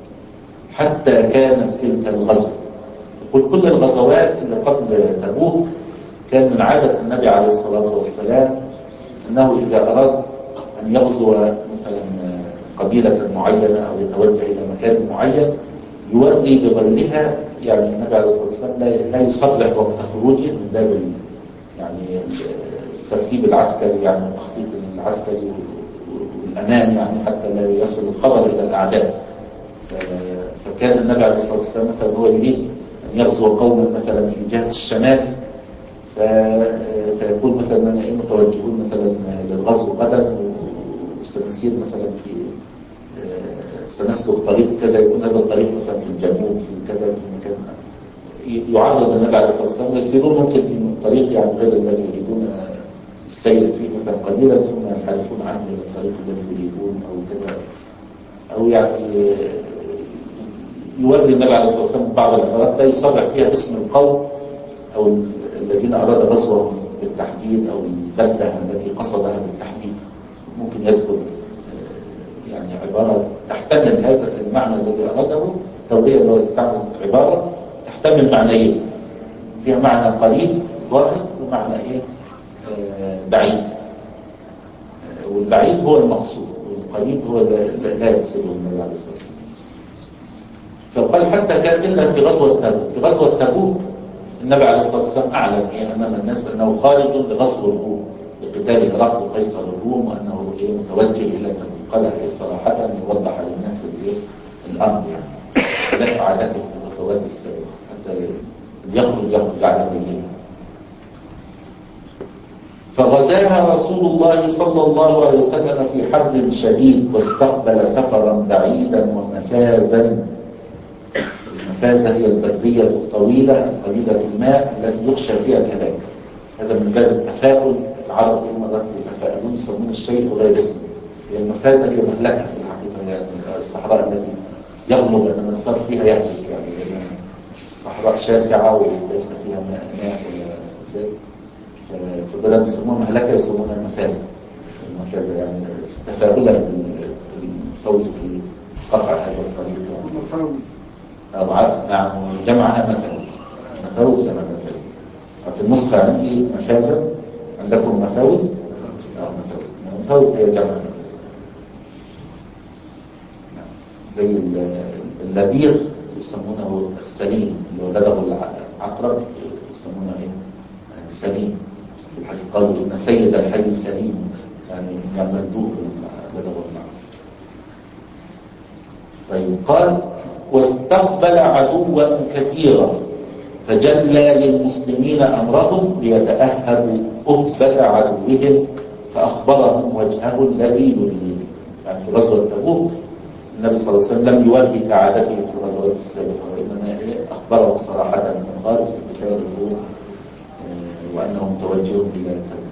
حتى كانت تلك الغزوة. يقول كل الغزوات اللي قبل تبوك كان من عادة النبي عليه الصلاة والسلام أنه إذا أراد أن يغزو مثلا قبيلة معينة أو يتوجه إلى مكان معين يوري بغيرها، يعني النبي عليه الصلاة والسلام لا يصرح وقت خروجه من باب يعني الترتيب العسكري، يعني التخطيط العسكري والأمان، يعني حتى لا يصل الخبر إلى الأعداء. فكان النبي عليه الصلاة والسلام مثلا هو يريد أن يغزو قوما مثلا في جهة الشمال، فيقول مثلا أنا إيه متوجهون مثلا للغزو غدا وسنسير مثلا في سنسلك طريق كذا، يكون هذا الطريق مثلا في الجنوب في كذا في مكان يعرض النبي عليه الصلاة والسلام، ويسيرون ممكن في طريق يعني غير الذي يريدون السير فيه مثلا قليلا ثم ينحرفون عنه إلى الطريق الذي يريدون أو كذا، أو يعني يوري النبي عليه الصلاة والسلام بعض العبارات لا يصرح فيها باسم القوم أو الذين أراد غزوهم بالتحديد أو البلدة التي قصدها بالتحديد. ممكن يذكر يعني عبارة تحتمل هذا المعنى الذي أراده، تورية أنه يستعمل عبارة تحتمل معنيين، فيها معنى قريب ظاهر ومعنى إيه آه بعيد، آه والبعيد هو المقصود والقريب هو لا يقصده النبي عليه الصلاة والسلام. فقال حتى كان إلا في غزوة تبوك. في غزوة تبوك النبي عليه الصلاة والسلام أعلن إيه أمام الناس أنه خارج لغزو الروم لقتال هرقل قيصر الروم، وأنه إيه متوجه إلى تبوك. قالها إيه صراحة يوضح للناس الأمر، يعني لا عادته في الغزوات السابقة حتى يخرج يخرج على بينه. فغزاها رسول الله صلى الله عليه وسلم في حر شديد، واستقبل سفرا بعيدا ومفازا. المفازة هي البرية الطويلة قليلة الماء التي يخشى فيها الهلاك. هذا من باب التفاؤل العرب مرات يتفائلون يسمون الشيء بغير اسمه. يعني المفازة هي مهلكة في الحقيقة، يعني الصحراء التي يغلب أن من صار فيها يهلك، يعني صحراء شاسعة وليس فيها ماء ولا زي، فبدل يسمونها مهلكة يسمونها مفازة. المفازة يعني تفاؤلا بالفوز في قطع هذا الطريق. مفاوز. أو نعم جمعها مفاوز. مفاوز جمع مفاز. في النسخة عندي مفازة، عندكم مفاوز؟ أو مفاوز. مفاوز هي جمع مفاز. زي اللدير يسمونه السليم، اللي هو لدغ العقرب يسمونه ايه؟ سليم. في الحديث قالوا إن سيد الحي سليم، يعني يعمل دوء لدغ العقرب. طيب قال واستقبل عدوا كثيرا فجلى للمسلمين أمرهم ليتأهبوا أهبة عدوهم فأخبرهم وجهه الذي يريد. يعني في غزوة تبوك النبي صلى الله عليه وسلم لم يوجه كعادته في الغزوات السابقة، وإنما أخبره صراحة من خارج قتال الروم وأنهم توجهوا إلى تبوك.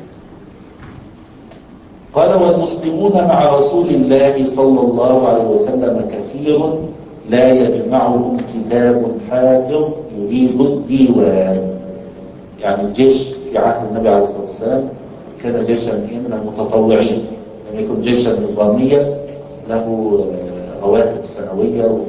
قال والمسلمون مع رسول الله صلى الله عليه وسلم كثير لا يجمعهم كتاب حافظ يريد الديوان. يعني الجيش في عهد النبي عليه الصلاة والسلام كان جيشا من المتطوعين، لم يكن جيشا نظاميا له رواتب سنوية و...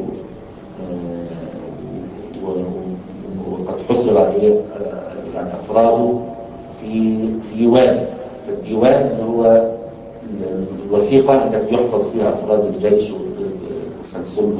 و... وقد حصر يعني أفراده في ديوان. في الديوان اللي هو الوثيقة التي يحفظ فيها أفراد الجيش وتسلسلهم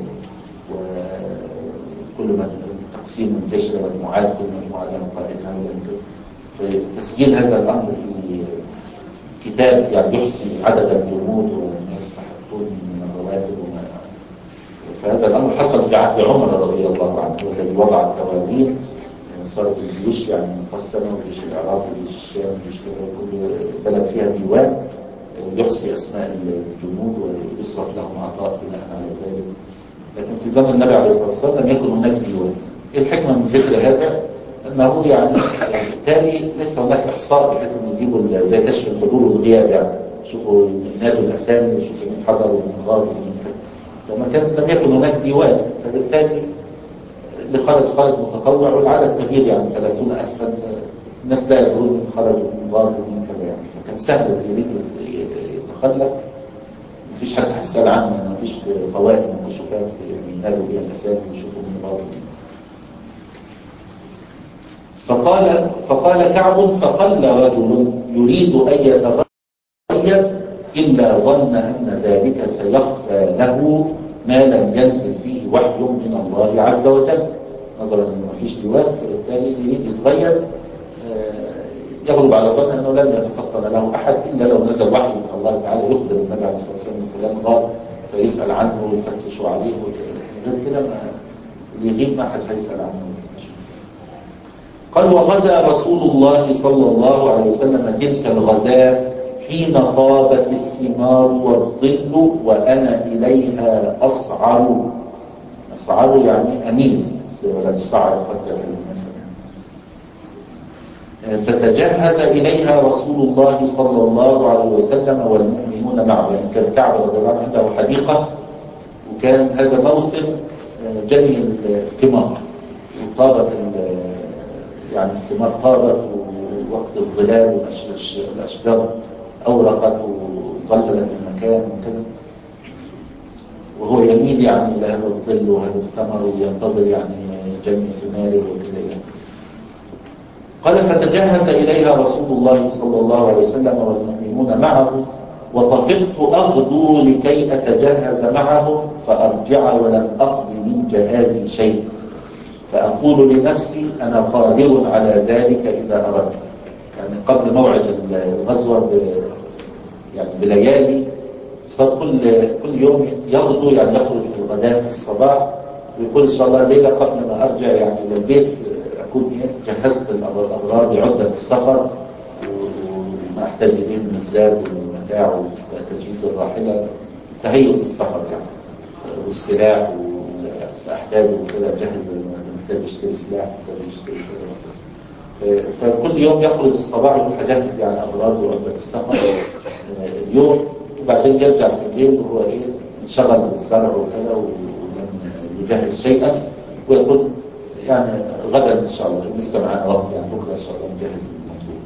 وكل من تقسيم الجيش إلى مجموعات، كل مجموعة لها قائدها. فتسجيل هذا الأمر في كتاب يعني يحصي عدد الجنود وما يستحقون من الرواتب وما. فهذا الأمر حصل في عهد عمر رضي الله عنه، الذي وضع الدواوين. صارت الجيوش يعني مقسمة، وجيش العراق وجيش الشام وجيش كذا، كل بلد فيها ديوان يحصي أسماء الجنود ويصرف لهم عطاء بناء على ذلك. لكن في زمن النبي عليه الصلاة والسلام لم يكن هناك ديوان. إيه الحكمة من ذكر هذا؟ أنه يعني بالتالي ليس هناك إحصاء بحيث أن يجيبوا زي كشف الحضور والغياب، يعني شوفوا ينادوا الأسامي وشوفوا من حضر ومن غاب ومن كذا. لما كان لم يكن هناك ديوان، فبالتالي اللي خرج خرج متطوع، والعدد كبير يعني ثلاثون ألفا، الناس لا يدرون من خرج ومن غاب ومن كذا يعني. فكان سهل اللي يريد يتخلف مفيش حد هيسأل عنه، مفيش قوائم وكشوفات ينادوا بها الأسامي ويشوفوا من غاب. فقال فقال كعب فقل رجل يريد أن يتغير إلا ظن أن ذلك سيخفى له ما لم ينزل فيه وحي من الله عز وجل، نظرا أنه ما فيش ديوان. فبالتالي يريد يتغير يغلب على ظن أنه لن يتفطن له أحد إلا لو نزل وحي من الله تعالى يخبر النبي عليه الصلاة والسلام فلان غاب فيسأل عنه ويفتشوا عليه وكذا. لكن غير كده ما اللي يغيب ما حد هيسأل عنه. قال وغزا رسول الله صلى الله عليه وسلم تلك الغزاة حين طابت الثمار والظل وأنا إليها أصعر. أصعر يعني أمين، زي ولا الصعر خدك المثل. فتجهز إليها رسول الله صلى الله عليه وسلم والمؤمنون معه. يعني كان كعب رضي الله عنه عنده حديقة، وكان هذا موسم جني الثمار، وطابت يعني الثمار طابت، ووقت الظلال والأشجار أورقت وظللت المكان وكذا، وهو يميل يعني إلى هذا الظل وهذا الثمر وينتظر يعني جني ثماره وكذا يعني. قال فتجهز إليها رسول الله صلى الله عليه وسلم والمؤمنون معه، وطفقت أغدو لكي أتجهز معهم فأرجع ولم أقض من جهازي شيء، فأقول لنفسي أنا قادر على ذلك إذا أردت. يعني قبل موعد الغزوة ب... يعني بليالي صار كل كل يوم يغدو، يعني يخرج في الغداء في الصباح ويقول إن شاء الله ليلة قبل ما أرجع يعني إلى البيت أكون جهزت الأغراض عدة السفر وما أحتاج إليه من الزاد والمتاع وتجهيز الراحلة، تهيئ للسفر يعني، والسلاح والأحتاج وكذا، جهز محتاج يشتري سلاح، محتاج يشتري كذا. فكل يوم يخرج الصباح يروح يجهز يعني أغراضه وعدة السفر اليوم، وبعدين يرجع في الليل وهو إيه انشغل بالزرع وكذا ولم يجهز شيئا، ويقول يعني غدا إن شاء الله لسه معنا وقت، يعني بكرة إن شاء الله نجهز الموضوع.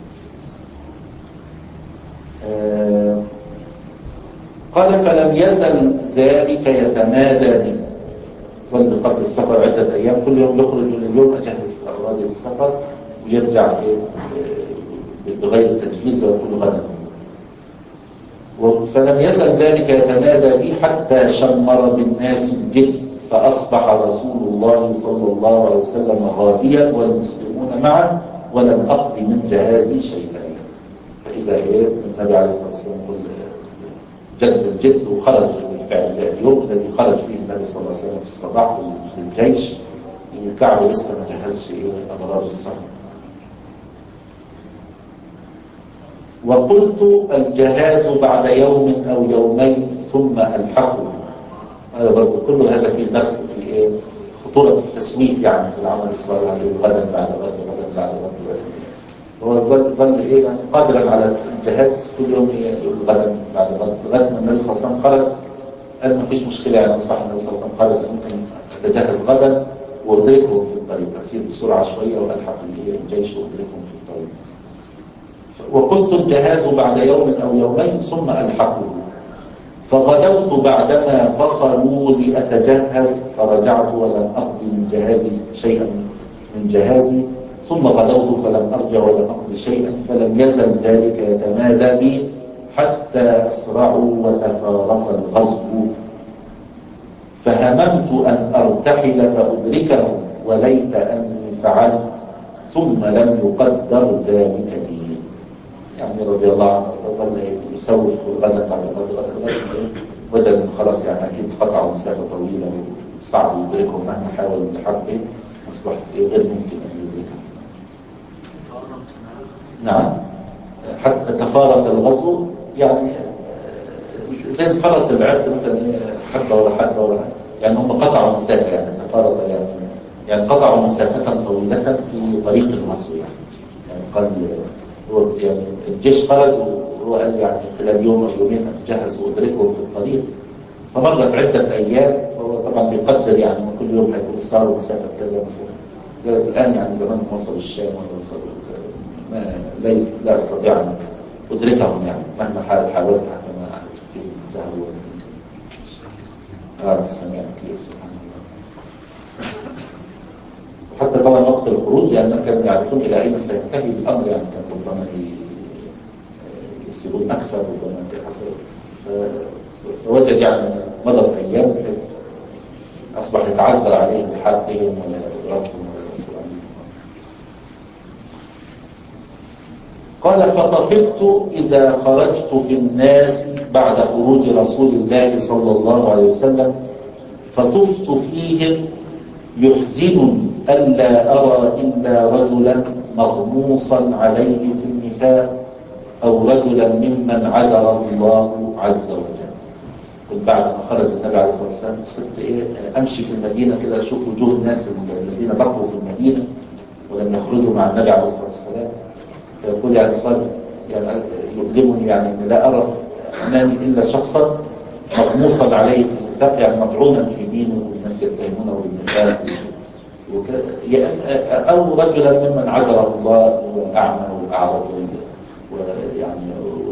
آه قال فلم يزل ذلك يتمادى بي، ظل قبل السفر عدة أيام كل يوم يخرج من اليوم أجهز أغراضي للسفر ويرجع إيه بغير تجهيز ويقول غدا. فلم يزل ذلك يتمادى بي حتى شمر بالناس الجد، فأصبح رسول الله صلى الله عليه وسلم غاديا والمسلمون معه ولم أقض من جهازي شيئا. فإذا إيه النبي عليه الصلاة والسلام يقول جد الجد، وخرج بالفعل اليوم الذي خرج فيه النبي صلى الله عليه وسلم في الصباح في الجيش، والكعب لسه ما جهزش إيه أغراض السفر. وقلت الجهاز بعد يوم أو يومين ثم ألحقه. هذا برضو كله هذا فيه درس في إيه خطورة التسويف يعني في العمل الصالح، غدا بعد غدا غدا بعد غدا. هو ظل ظل إيه يعني قادرا على الجهاز كل يوم إيه يقول غدا بعد غدا، لغاية ما النبي صلى الله عليه وسلم خرج قال ما فيش مشكلة يعني صح النبي صلى الله عليه وسلم خرج ممكن أتجهز غدا وأدركهم في الطريق، أسير بسرعة شوية وألحق الجيش وأدركهم في الطريق. وقلت الجهاز بعد يوم أو يومين ثم ألحقه. فغدوت بعدما فصلوا لأتجهز فرجعت ولم أقضي من جهازي شيئا من جهازي، ثم غدوت فلم أرجع ولم أقضي شيئا، فلم يزل ذلك يتمادى بي حتى أسرعوا وتفارق الغزو. فهممت أن أرتحل فأدركهم وليت أني فعلت، ثم لم يقدر ذلك لي. يعني رضي الله عنه ظل يسوف غدا بعد غدا غدا وجد خلاص يعني أكيد قطعوا مسافة طويلة وصعب يدركهم مهما حاول اللحاق به، أصبح غير ممكن أن يدركهم. نعم حتى تفارق الغزو يعني زي فرط العرض مثلا حبة ولا حبة ولا حبة، يعني هم قطعوا مسافة يعني تفارق يعني يعني قطعوا مسافة طويلة في طريق الغزو يعني. يعني قال هو يعني الجيش خرج وهو قال يعني خلال يوم أو يومين أتجهز وأدركهم في الطريق، فمرت عدة أيام، فهو طبعا بيقدر يعني كل يوم هيكون صاروا مسافة كذا مثلا. قالت الآن يعني زمان وصلوا الشام ولا وصلوا ما ليس لا أستطيع أن أدركهم يعني مهما حاولت حتى ما أعرف فيه زهر ولا فيه. آه السماء كبير سبحان الله. وحتى طبعا وقت الخروج يعني ما كانوا يعرفون إلى أين سينتهي الأمر، يعني كان ربما يسيرون أكثر ربما حصل. فوجد يعني مضت أيام بحيث أصبح يتعذر عليهم بحالهم ولا إدراكهم ولا السلام. قال فطفقت إذا خرجت في الناس بعد خروج رسول الله صلى الله عليه وسلم، فطفت فيهم يحزنني ألا أرى إلا رجلا مغموصا عليه في النفاق أو رجلا ممن عذره الله عز وجل. بعد ما خرج النبي عليه الصلاة والسلام صرت إيه أمشي في المدينة كده أشوف وجوه الناس الذين بقوا في المدينة ولم يخرجوا مع النبي عليه الصلاة والسلام، فيقول يعني صار يعني يؤلمني يعني أن لا أرى أمامي إلا شخصا مغموصا عليه في النفاق، يعني مطعونا في دينه والناس يتهمونه بالنفاق، أو رجلا ممن عذره الله والأعمى والأعرج ويعني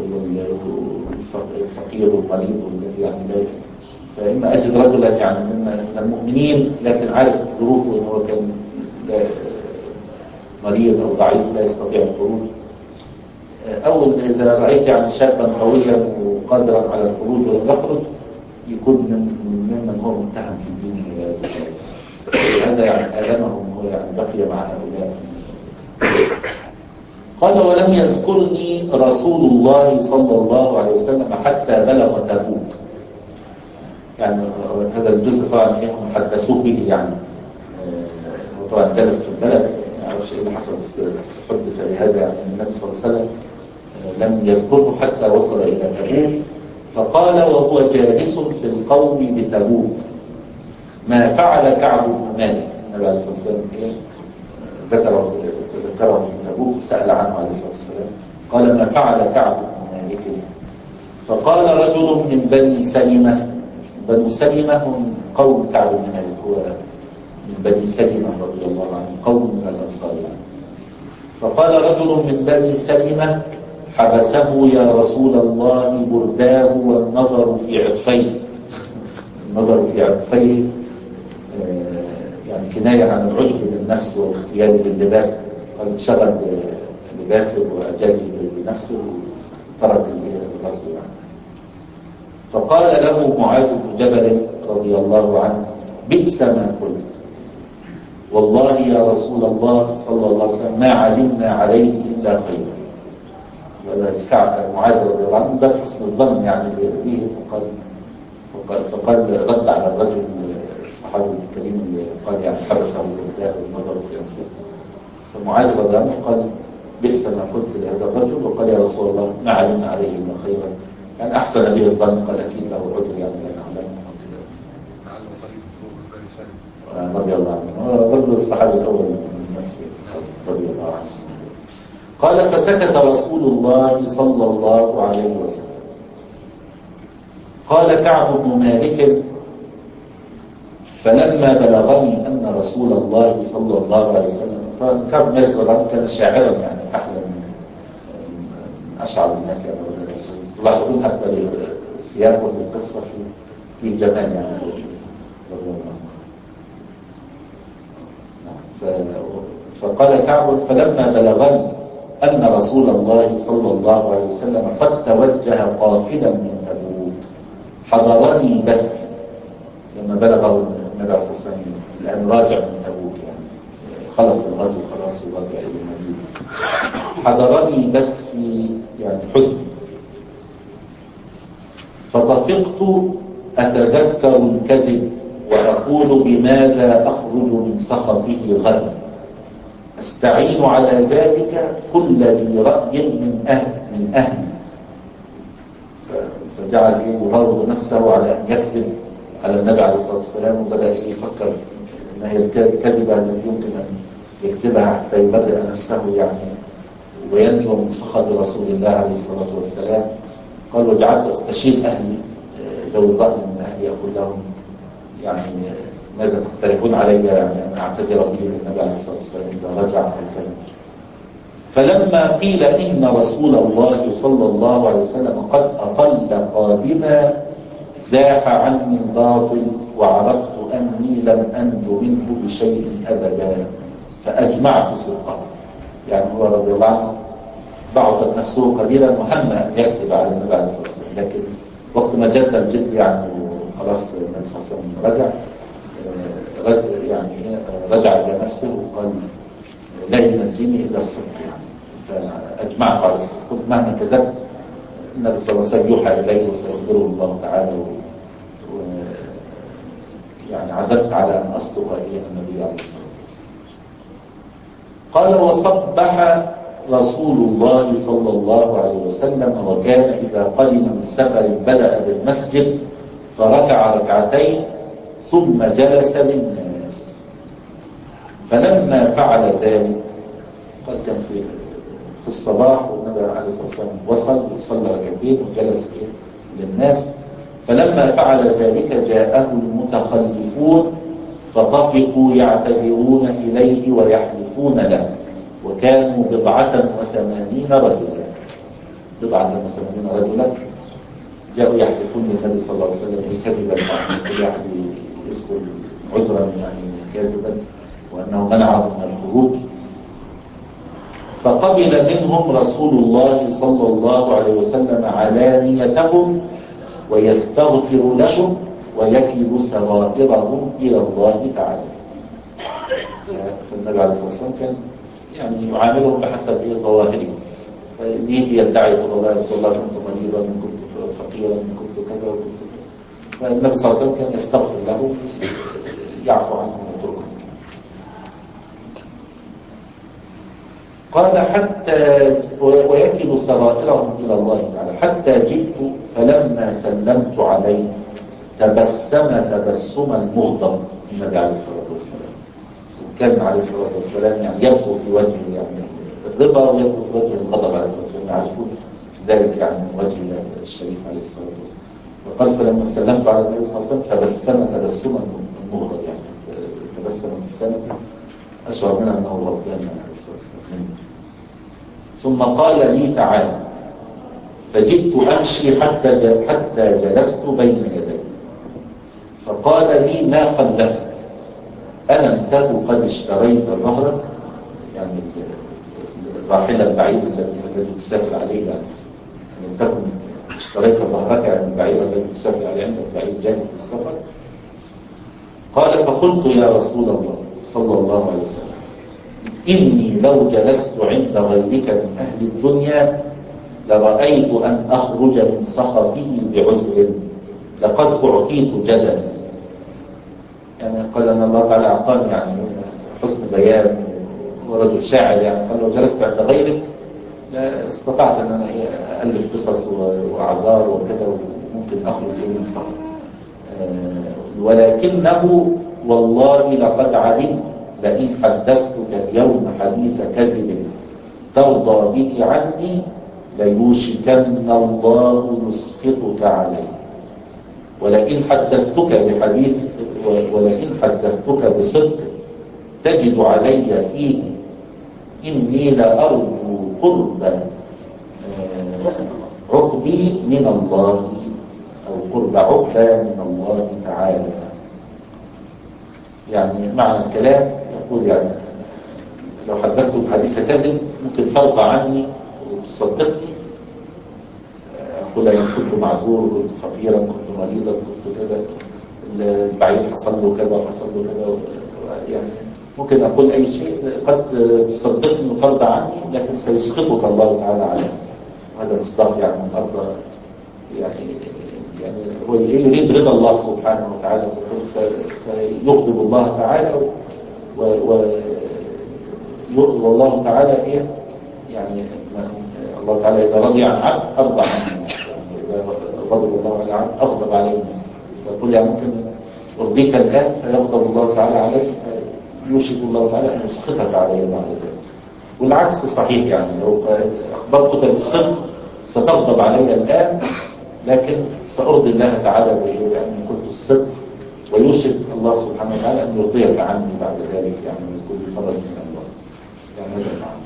الفقير والمريض والذي يعني لا، فإما أجد رجلا يعني من المؤمنين لكن عارف ظروفه إنه هو كان مريض أو ضعيف لا يستطيع الخروج، أو إذا رأيت يعني شابا قويا وقادرا على الخروج ولم يخرج يكون من ممن هو متهم في دينه والعياذ بالله. هذا يعني آلمهم هو يعني بقي مع هؤلاء. قال ولم يذكرني رسول الله صلى الله عليه وسلم حتى بلغ تبوك. يعني هذا الجزء طبعا هم حدثوه به يعني هو طبعا جلس في البلد ما يعرفش ايه اللي حصل، بس حدث بهذا يعني النبي صلى الله عليه وسلم لم يذكره حتى وصل الى تبوك. فقال وهو جالس في القوم بتبوك ما فعل كعب بن مالك. النبي عليه الصلاه والسلام ذكره تذكره في تبوك سأل عنه عليه الصلاة والسلام. قال: ما فعل كعب بن مالك؟ فقال رجل من بني سلمة. بنو سلمة هم قوم كعب بن مالك، هو من بني سلمة رضي الله عنه، قوم من الأنصار يعني. فقال رجل من بني سلمة: حبسه يا رسول الله برداه والنظر في عطفيه. النظر في عطفيه يعني كناية عن العجب بالنفس والاختيار باللباس. قال: انشغل بلباسه وأعجابه بنفسه وترك الغزو يعني. فقال له معاذ بن جبل رضي الله عنه: بئس ما قلت، والله يا رسول الله صلى الله عليه وسلم ما علمنا عليه إلا خيرا. معاذ رضي الله عنه بل حسن الظن يعني به. فقال فقال, فقال رد على الرجل الصحابي الكريم اللي قال يعني حبسه الرداء والنظر في أنفه. فمعاذ رضي الله عنه قال: بئس ما قلت لهذا الرجل، وقال: يا رسول الله ما علمنا عليه إلا خيرا. يعني أحسن به الظن، قال أكيد له عذر يعني لا نعلمه كده. رضي الله عنه برضه الصحابي الأول من نفسه رضي الله عنه. قال: فسكت رسول الله صلى الله عليه وسلم. قال كعب بن مالك: فلما بلغني أن رسول الله صلى الله عليه وسلم، طبعا كعب بن مالك رضي الله عنه كان شاعرا يعني فحلا من أشعر الناس يعني. تلاحظون حتى سياق القصة في في جمال يعني رضي الله عنه. فقال كعب: فلما بلغني أن رسول الله صلى الله عليه وسلم قد توجه قافلا من تبوك حضرني بث. لما بلغه النبي عليه الصلاة والسلام الآن راجع من تبوك يعني خلص الغزو خلاص وراجع إلى المدينة، حضرني بث يعني حزن. فطفقت أتذكر الكذب وأقول بماذا أخرج من سخطه غدا، أستعين على ذلك كل ذي رأي من أهل من أهلي. فجعل يراود نفسه على أن يكذب على النبي عليه الصلاة والسلام، وبدأ يفكر ما هي الكذبة التي يمكن أن يكذبها حتى يبرئ نفسه يعني وينجو من سخط رسول الله عليه الصلاة والسلام. قال: وجعلت أستشير أهلي ذوي الرأي من أهلي أقول لهم يعني ماذا تقترحون علي يعني أن أعتذر به للنبي عليه الصلاة والسلام إذا رجع الكلام. فلما قيل إن رسول الله صلى الله عليه وسلم قد أطل قادما زاح عني الباطل وعرفت أني لم أنجو منه بشيء أبدا فأجمعت صدقه. يعني هو رضي الله عنه ضعفت نفسه قليلا وهم أن يكذب على النبي عليه الصلاة والسلام، لكن وقت ما جد الجد يعني وخلاص النبي صلى الله عليه وسلم رجع يعني رجع إلى نفسه وقال: لا ينجيني إلا الصدق يعني. فأجمعت على الصدق، قلت مهما كذبت النبي صلى الله عليه وسلم يوحى إليه وسيخبره الله تعالى، و يعني عزمت على أن أصدق إليه النبي عليه الصلاة والسلام. قال: وصبح رسول الله صلى الله عليه وسلم وكان إذا قدم من سفر بدأ بالمسجد فركع ركعتين ثم جلس للناس. فلما فعل ذلك قال كان في في الصباح والنبي عليه الصلاة والسلام وصل وصلى ركعتين وجلس للناس. فلما فعل ذلك جاءه المتخلفون فطفقوا يعتذرون إليه ويحلفون له، وكانوا بضعة وثمانين رجلا بضعة وثمانين رجلا جاءوا يحلفون للنبي صلى الله عليه وسلم كذبا، كل واحد يذكر عذرا يعني كاذبا وأنه منعه من الخروج. فقبل منهم رسول الله صلى الله عليه وسلم علانيتهم ويستغفر لهم ويكل سرائرهم إلى الله تعالى. فالنبي عليه الصلاة والسلام كان يعني يعاملهم بحسب إيه ظواهرهم. فيجي يدعي يقول الله يا رسول الله كنت مريضا من كنت فقيرا من كنت كذا وكنت كذا. فالنبي صلى الله عليه وسلم كان يستغفر لهم يعفو عنهم ويتركهم. قال: حتى ويكل سرائرهم إلى الله تعالى حتى جئت فلما سلمت عليه تبسم تبسما مغضب النبي عليه الصلاة والسلام، كان عليه الصلاة والسلام يعني يبدو في وجهه يعني الرضا ويبدو في وجهه الغضب عليه الصلاة والسلام، يعرفون ذلك يعني من وجه الشريف عليه الصلاة والسلام. وقال فلما سلمت على النبي صلى الله عليه وسلم تبسم تبسما مغضب، يعني تبسم ابتسامة أشعر منها أنه غضبان عليه الصلاة والسلام. ثم قال لي تعال، فجئت أمشي حتى حتى جلست بين يديه، فقال لي ما خلفك؟ ألم تك قد اشتريت ظهرك؟ يعني الراحلة البعيدة التي التي تسافر عليها، يعني لم تكن اشتريت ظهرك، يعني البعيدة التي تسافر عليها، عندك بعيد جاهز للسفر. قال فقلت يا رسول الله صلى الله عليه وسلم إني لو جلست عند غيرك من أهل الدنيا لرأيت أن أخرج من سخطه بعذر، لقد أعطيت جدلا. يعني قال أن الله تعالى أعطاني يعني حسن بيان ورجل شاعر، يعني قال لو جلست عند غيرك لا استطعت أن أنا ألف قصص وأعذار وكذا وممكن أخرج من سخط، ولكنه والله لقد علمت لئن حدثتك اليوم حديث كذب ترضى به عني ليوشكن الله يسخطك عليه، ولئن حدثتك بحديث ولئن حدثتك بصدق تجد علي فيه إني لأرجو قرب عقبي من الله أو قرب عقبى من الله تعالى. يعني معنى الكلام يقول يعني لو حدثت بحديث كذب ممكن ترضى عني وتصدقني، أقول أنا كنت معذور، كنت فقيرا، كنت مريضا، كنت كذا، البعيد حصل له كذا حصل له كذا، يعني ممكن أقول أي شيء قد تصدقني وترضى عني، لكن سيسخطك الله تعالى عليه. هذا مصداق يعني من أرض يعني يعني هو يريد رضا الله سبحانه وتعالى، سيغضب الله تعالى والله تعالى إيه يعني الله تعالى إذا رضي عن عبد أرضى عن الناس، إذا غضب الله على عبد أغضب عليه الناس. فيقول يعني ممكن أرضيك الآن فيغضب الله تعالى عليك فيوشك الله تعالى أن يسخطك عليه بعد ذلك. والعكس صحيح، يعني لو أخبرتك بالصدق ستغضب علي الآن لكن سأرضي الله تعالى بأني قلت الصدق، ويوشك الله سبحانه وتعالى أن يرضيك عني بعد ذلك، يعني من كل فرج من الله. يعني هذا المعنى.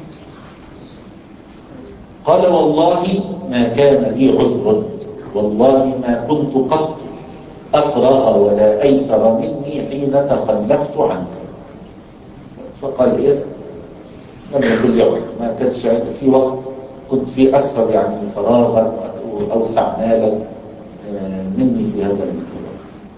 قال والله ما كان لي عذر، والله ما كنت قط أفرغ ولا أيسر مني حين تخلفت عنك. فقال إيه لم يكن لي عذر، ما كانش في وقت كنت فيه أكثر يعني فراغا وأوسع مالا مني في هذا الوقت.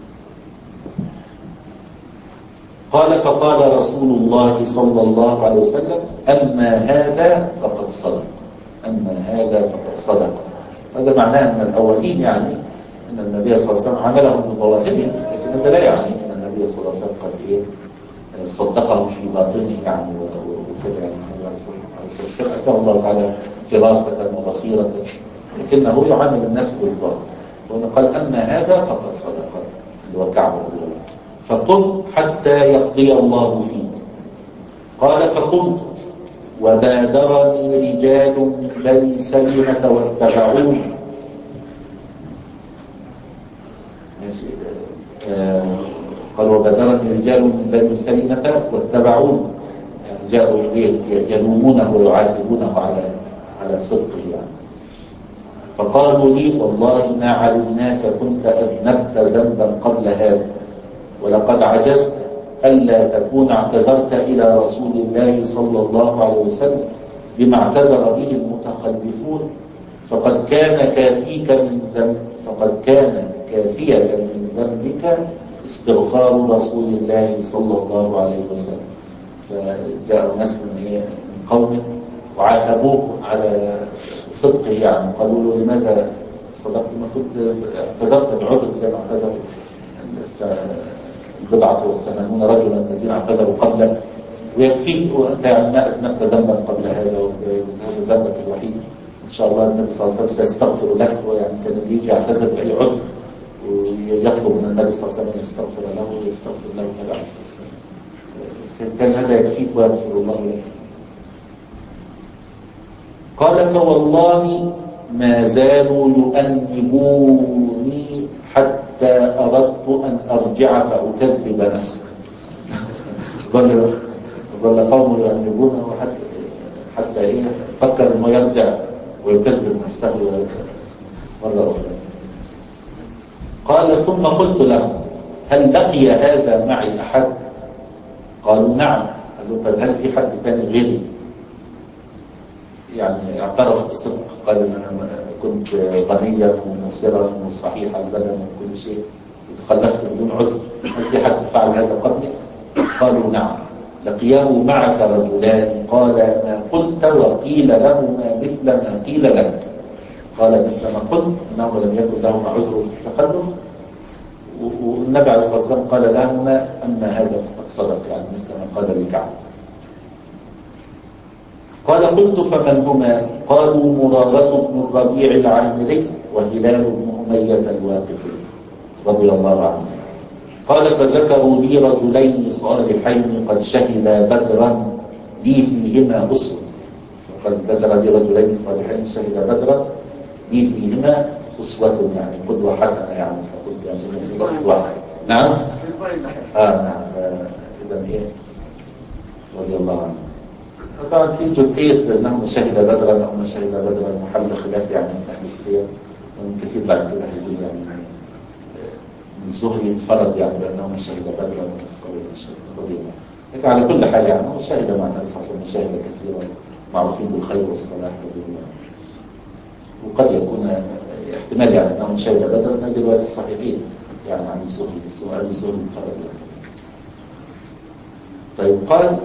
قال فقال رسول الله صلى الله عليه وسلم أما هذا فقد صدق، أما هذا فقد صدق. هذا معناه أن الأولين يعني أن النبي صلى الله عليه وسلم عملهم بظواهرهم، لكن هذا لا يعني أن النبي صلى الله عليه وسلم قد إيه صدقهم في باطنه يعني وكذا. يعني النبي عليه الصلاة والسلام أتاه الله تعالى فراسة وبصيرة، لكنه يعامل الناس بالظاهر. وقال أما هذا فقد صدق اللي هو كعب رضي الله. فقم حتى يقضي الله فيك. قال فقمت وبادرني رجال من بني سلمة واتبعوني. آه قال وبادرني رجال من بني سلمة واتبعوني، يعني جاءوا إليه يلومونه ويعاتبونه على على صدقه يعني. فقالوا لي والله ما علمناك كنت أذنبت ذنبا قبل هذا، ولقد عجزت ألا تكون اعتذرت إلى رسول الله صلى الله عليه وسلم بما اعتذر به المتخلفون، فقد كان كافيك من ذنب فقد كان كافيك من ذنبك استغفار رسول الله صلى الله عليه وسلم. فجاء ناس من قومه وعاتبوه على صدقه، يعني قالوا له لماذا صدقت؟ ما كنت اعتذرت العذر زي ما اعتذر البضعة والثمانون رجلا الذين اعتذروا قبلك، ويكفيك وانت يعني ما اذنبت ذنبا قبل هذا، وهذا ذنبك الوحيد. ان شاء الله النبي صلى الله عليه وسلم سيستغفر لك. ويعني كان اللي يجي يعتذر باي عذر ويطلب من النبي صلى الله عليه وسلم يستغفر له ويستغفر له النبي عليه الصلاه والسلام. كان هذا يكفيك ويغفر الله لك. قال فوالله ما زالوا يؤنبوني حتى أردت أن أرجع فأكذب نفسي. ظل ظل قوم يؤنبونه حتى حتى إيه فكر إنه يرجع ويكذب نفسه مرة أخرى. قال ثم قلت له هل لقي هذا معي أحد؟ قالوا نعم. قال له طيب هل في حد ثاني غيري يعني اعترف بصدق قال ان انا كنت غنيا ومنصرا وصحيح البدن وكل شيء وتخلفت بدون عذر، هل في حد فعل هذا قبلي؟ قالوا نعم. لقيه معك رجلان قال ما قلت وقيل لهما مثل ما قيل لك. قال مثل ما قلت انه لم يكن لهما عذر في التخلف، والنبي عليه الصلاه والسلام قال لهما اما هذا فقد صدق، يعني مثل ما قال لكعب. قال قلت فمن هما؟ قالوا مرارة بن الربيع العامري وهلال بن أمية الواقفي رضي الله عنه. قال فذكروا لي رجلين صالحين قد شهدا بدرا لي فيهما أسوة. فقال ذكر لي رجلين صالحين شهدا بدرا لي فيهما أسوة، يعني قدوة حسنة، يعني فقلت يعني في الأصل واحد. نعم آه نعم إذا إيه رضي الله عنه. طبعا في جزئية أنه شهد بدرا أو ما شهد بدرا محل خلاف يعني من أهل السير، ومن كثير بعد كده هيقول يعني من الزهري انفرد يعني بأنه شهد بدرا وناس قالوا رضي الله. لكن على كل حال يعني هو شهد مع النبي صلى الله عليه وسلم شهد كثيرا معروفين بالخير والصلاح رضي الله. وقد يكون احتمال يعني أنه شهد بدرا هذه الروايات الصحيحين يعني عن الزهري، بس هو قال الزهري انفرد يعني. طيب قال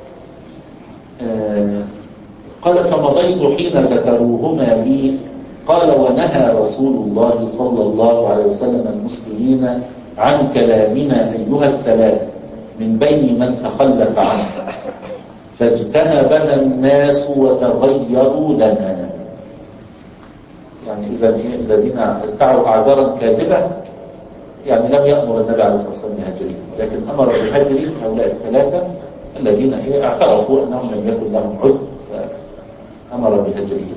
آه قال فمضيت حين ذكروهما لي. قال ونهى رسول الله صلى الله عليه وسلم المسلمين عن كلامنا أيها الثلاثة من بين من تخلف عنه فاجتنبنا الناس وتغيروا لنا. يعني إذا الذين ادعوا أعذارا كاذبة يعني لم يأمر النبي عليه الصلاة والسلام بهجرهم، ولكن أمر بهجر هؤلاء الثلاثة الذين اعترفوا أنهم لم يكن لهم عذر فأمر بهجرهم.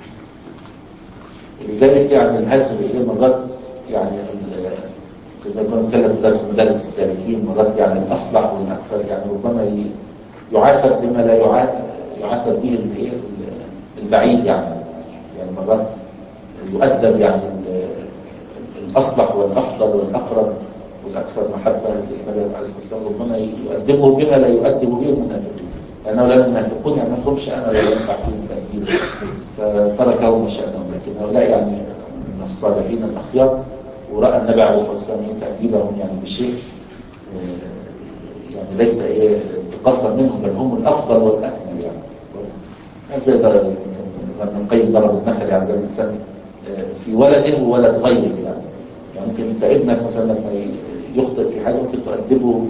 لذلك يعني الهجر إلى مرات يعني كذا كنا نتكلم في درس مدارج السالكين، مرات يعني الأصلح والأكثر يعني ربما يعاتب بما لا يعاتب به البعيد، يعني يعني مرات يؤدب يعني الأصلح والأفضل والأقرب والأكثر محبة للنبي عليه الصلاة والسلام ربما يؤدبه بما لا يؤدب به المنافقين، لأنه لا المنافقون يعني ما فهمش أنا لا ينفع فيهم تأديب فتركهم شأنهم، لكن هؤلاء يعني من الصالحين الأخيار ورأى النبي عليه الصلاة والسلام تأديبهم يعني بشيء يعني ليس إيه تقصر منهم، بل هم الأفضل والأكمل يعني. زي ده ابن القيم ضرب المثل يعني زي الإنسان في ولده وولد غيره، يعني يعني ممكن انت ابنك مثلا لما يخطئ في حاجه ممكن تؤدبه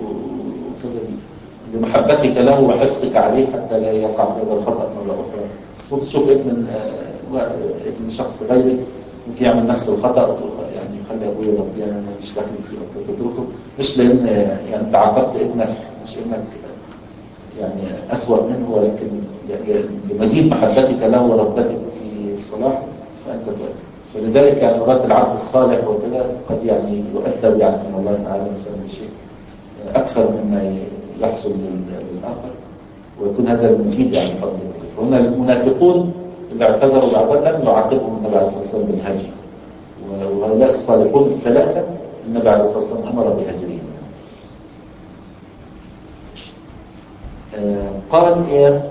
لمحبتك له وحرصك عليه حتى لا يقع في هذا الخطا مره اخرى. بس تشوف ابن ابن شخص غيرك ممكن يعمل نفس الخطا يعني خلي ابويا ربي انا مش داخل فيه او تتركه، مش لان يعني انت عاقبت ابنك مش ابنك يعني اسوأ منه، ولكن لمزيد محبتك له ورغبتك في صلاحه فانت تؤدب. فلذلك يعني مرات العبد الصالح وكذا قد يعني يؤدب يعني من الله تعالى مثلا بشيء أكثر مما يحصل للآخر، ويكون هذا المزيد يعني فضل. فهنا المنافقون اللي اعتذروا بعذر لم يعاقبهم النبي عليه الصلاة والسلام بالهجر، وهؤلاء الصالحون الثلاثة النبي عليه الصلاة والسلام أمر بهجرهم. قال إيه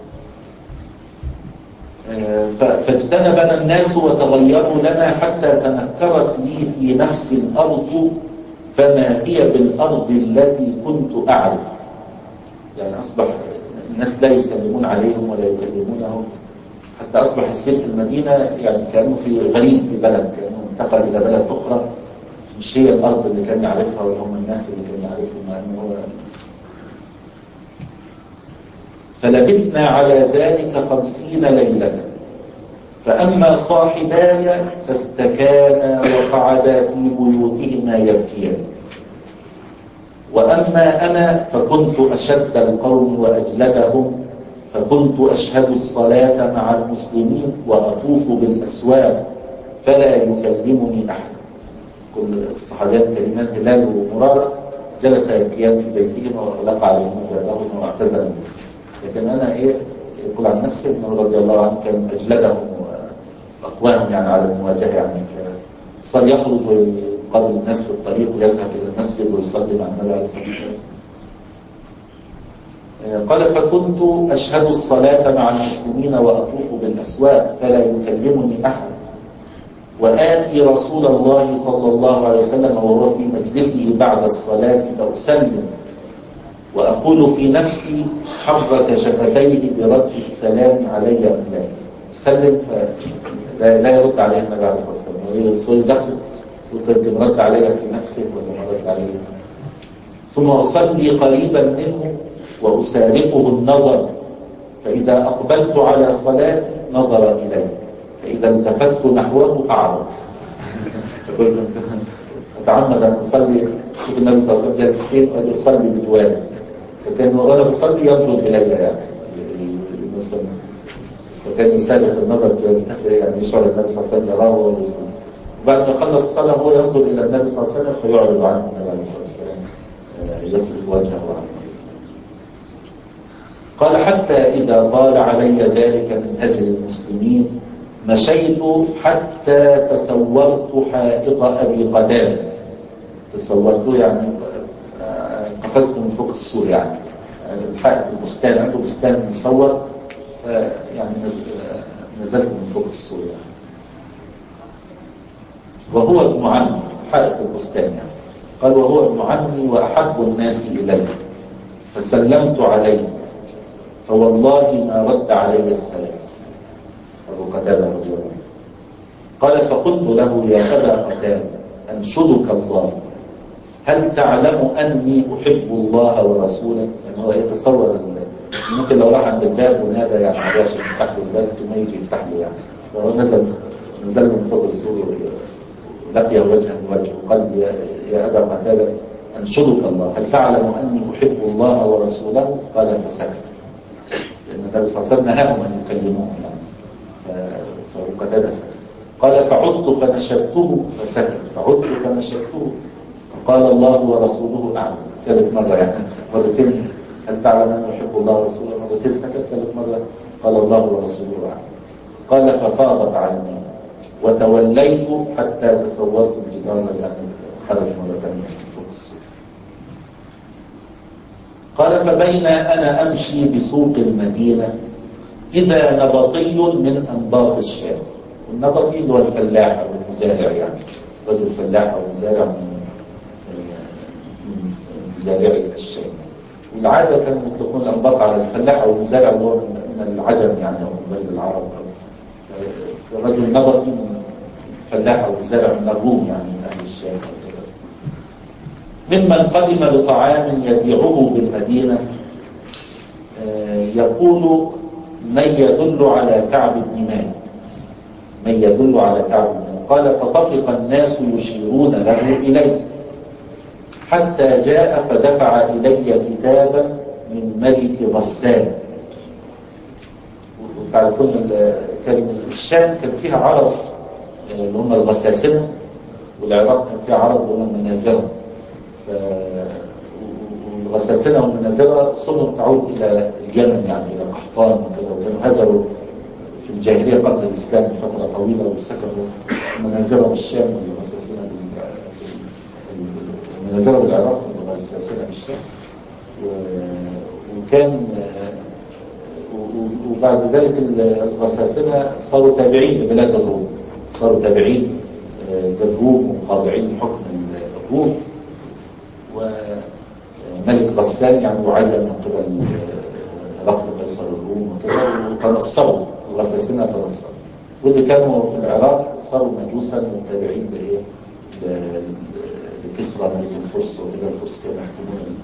فاجتنبنا الناس وتغيروا لنا حتى تنكرت لي في نفس الأرض فما هي بالأرض التي كنت أعرف. يعني أصبح الناس لا يسلمون عليهم ولا يكلمونهم، حتى أصبح يصير في المدينة يعني كأنه في غريب في بلد، كأنه انتقل إلى بلد أخرى مش هي الأرض اللي كان يعرفها ولا هم الناس اللي كان يعرفهم، مع أنه هو. فلبثنا على ذلك خمسين ليلة، فأما صاحباي فاستكانا وقعدا في بيوتهما يبكيان. وأما أنا فكنت أشد القوم وأجلدهم، فكنت أشهد الصلاة مع المسلمين وأطوف بالأسواق فلا يكلمني أحد. كل الصحابيان كريمان هلال ومرارة جلس يبكيان في بيتهما وأغلق عليهما بابهما واعتزل الناس. لكن أنا إيه يقول عن نفسه إنه رضي الله عنه كان أجلدهم وأقواهم يعني على المواجهة، يعني صار يخرج ويقابل الناس في الطريق ويذهب إلى المسجد ويصلي مع النبي عليه الصلاة والسلام. قال فكنت أشهد الصلاة مع المسلمين وأطوف بالأسواق فلا يكلمني أحد، وآتي رسول الله صلى الله عليه وسلم وهو في مجلسه بعد الصلاة فأسلم وأقول في نفسي حرك شفتيه برد السلام علي أم لا. أسلم فلا يرد عليه النبي عليه الصلاة والسلام، ويصير دخل ويمكن رد علي في نفسه ولا ما رد عليه. ثم أصلي قريبا منه وأسارقه النظر، فإذا أقبلت على صلاتي نظر إلي، فإذا التفت نحوه أعرض. يقول أتعمد أن أصلي، شوف النبي صلى الله عليه وسلم جالس فين وأجي أصلي بجواره، فكان وأنا بصلي ينظر إلي يعني فكان يسارق النظر يعني يشعر النبي صلى الله عليه وسلم يراه وهو يصلي. وبعد ما يخلص الصلاة هو ينظر إلى النبي صلى الله عليه وسلم فيعرض عنه النبي عليه الصلاة والسلام يصرف وجهه عنه. قال حتى إذا طال علي ذلك من هجر المسلمين مشيت حتى تسورت حائط أبي قتادة. تسورته يعني قفزت من فوق السور، يعني حائط البستان عنده بستان مسور، فيعني نزلت من فوق السور يعني. وهو ابن عمي، حائط البستان يعني. قال وهو ابن عمي وأحب الناس إلي، فسلمت عليه فوالله ما رد علي السلام. أبو قتادة رضي الله عنه قال فقلت له يا أبا قتادة أنشدك الله، هل تعلم أني أحب الله ورسوله؟ يعني هو يتصور ممكن لو راح عند الباب ونادى يعني عشان يفتح له الباب ثم يجي يفتح له يعني. فهو نزل نزل من فوق السور لقي وجها بوجه وقال يا, يا أبا قتادة أنشدك الله، هل تعلم أني أحب الله ورسوله؟ قال فسكت، لأن النبي صلى الله عليه وسلم نهاهم أن يكلموه يعني. فأبو قتادة سكت. قال فعدت فنشدته فسكت، فعدت فنشدته فقال الله ورسوله أعلم. ثالث مرة يعني مرتين هل تعلم أن أحب الله ورسوله، مرتين سكت، ثالث مرة قال الله ورسوله أعلم. قال ففاضت عني وتوليت حتى تصورت الجدار لأن خرج مرة ثانية فوق السور. قال فبين أنا أمشي بسوق المدينة إذا نبطي من أنباط الشام. والنبطي اللي هو الفلاح أو المزارع، يعني رجل فلاح أو مزارع من مزارعي الشام. والعادة كانوا يطلقون الأنباط على الفلاح أو المزارع اللي هو من العجم يعني أو من بين العرب. فالرجل نبطي من فلاح أو مزارع من الروم يعني من أهل الشام. ممن قدم بطعام يبيعه بالمدينة يقول من يدل على كعب بن مالك، من يدل على كعب بن مالك. قال فطفق الناس يشيرون له إليه حتى جاء فدفع إلي كتابا من ملك غسان. وتعرفون كان الشام كان فيها عرب اللي هم الغساسنة، والعراق كان فيها عرب اللي هم المنازرة. والغساسنة والمنازرة صلهم تعود إلى اليمن يعني إلى قحطان وكذا، وكانوا هاجروا في الجاهلية قبل الإسلام فترة طويلة وسكنوا المنازرة بالشام والغساسنة المنازرة بالعراق والغساسنة بالشام. وكان وبعد ذلك الغساسنة صاروا تابعين لبلاد الروم، صاروا تابعين للروم وخاضعين لحكم الروم. وملك غسان يعني يعين من قبل هرقل قيصر الروم وكذا، وتنصروا الغساسنة تنصروا. واللي كانوا في العراق صاروا مجوسا متابعين لايه لكسرى ملك الفرس وكذا. الفرس كانوا يحكمون.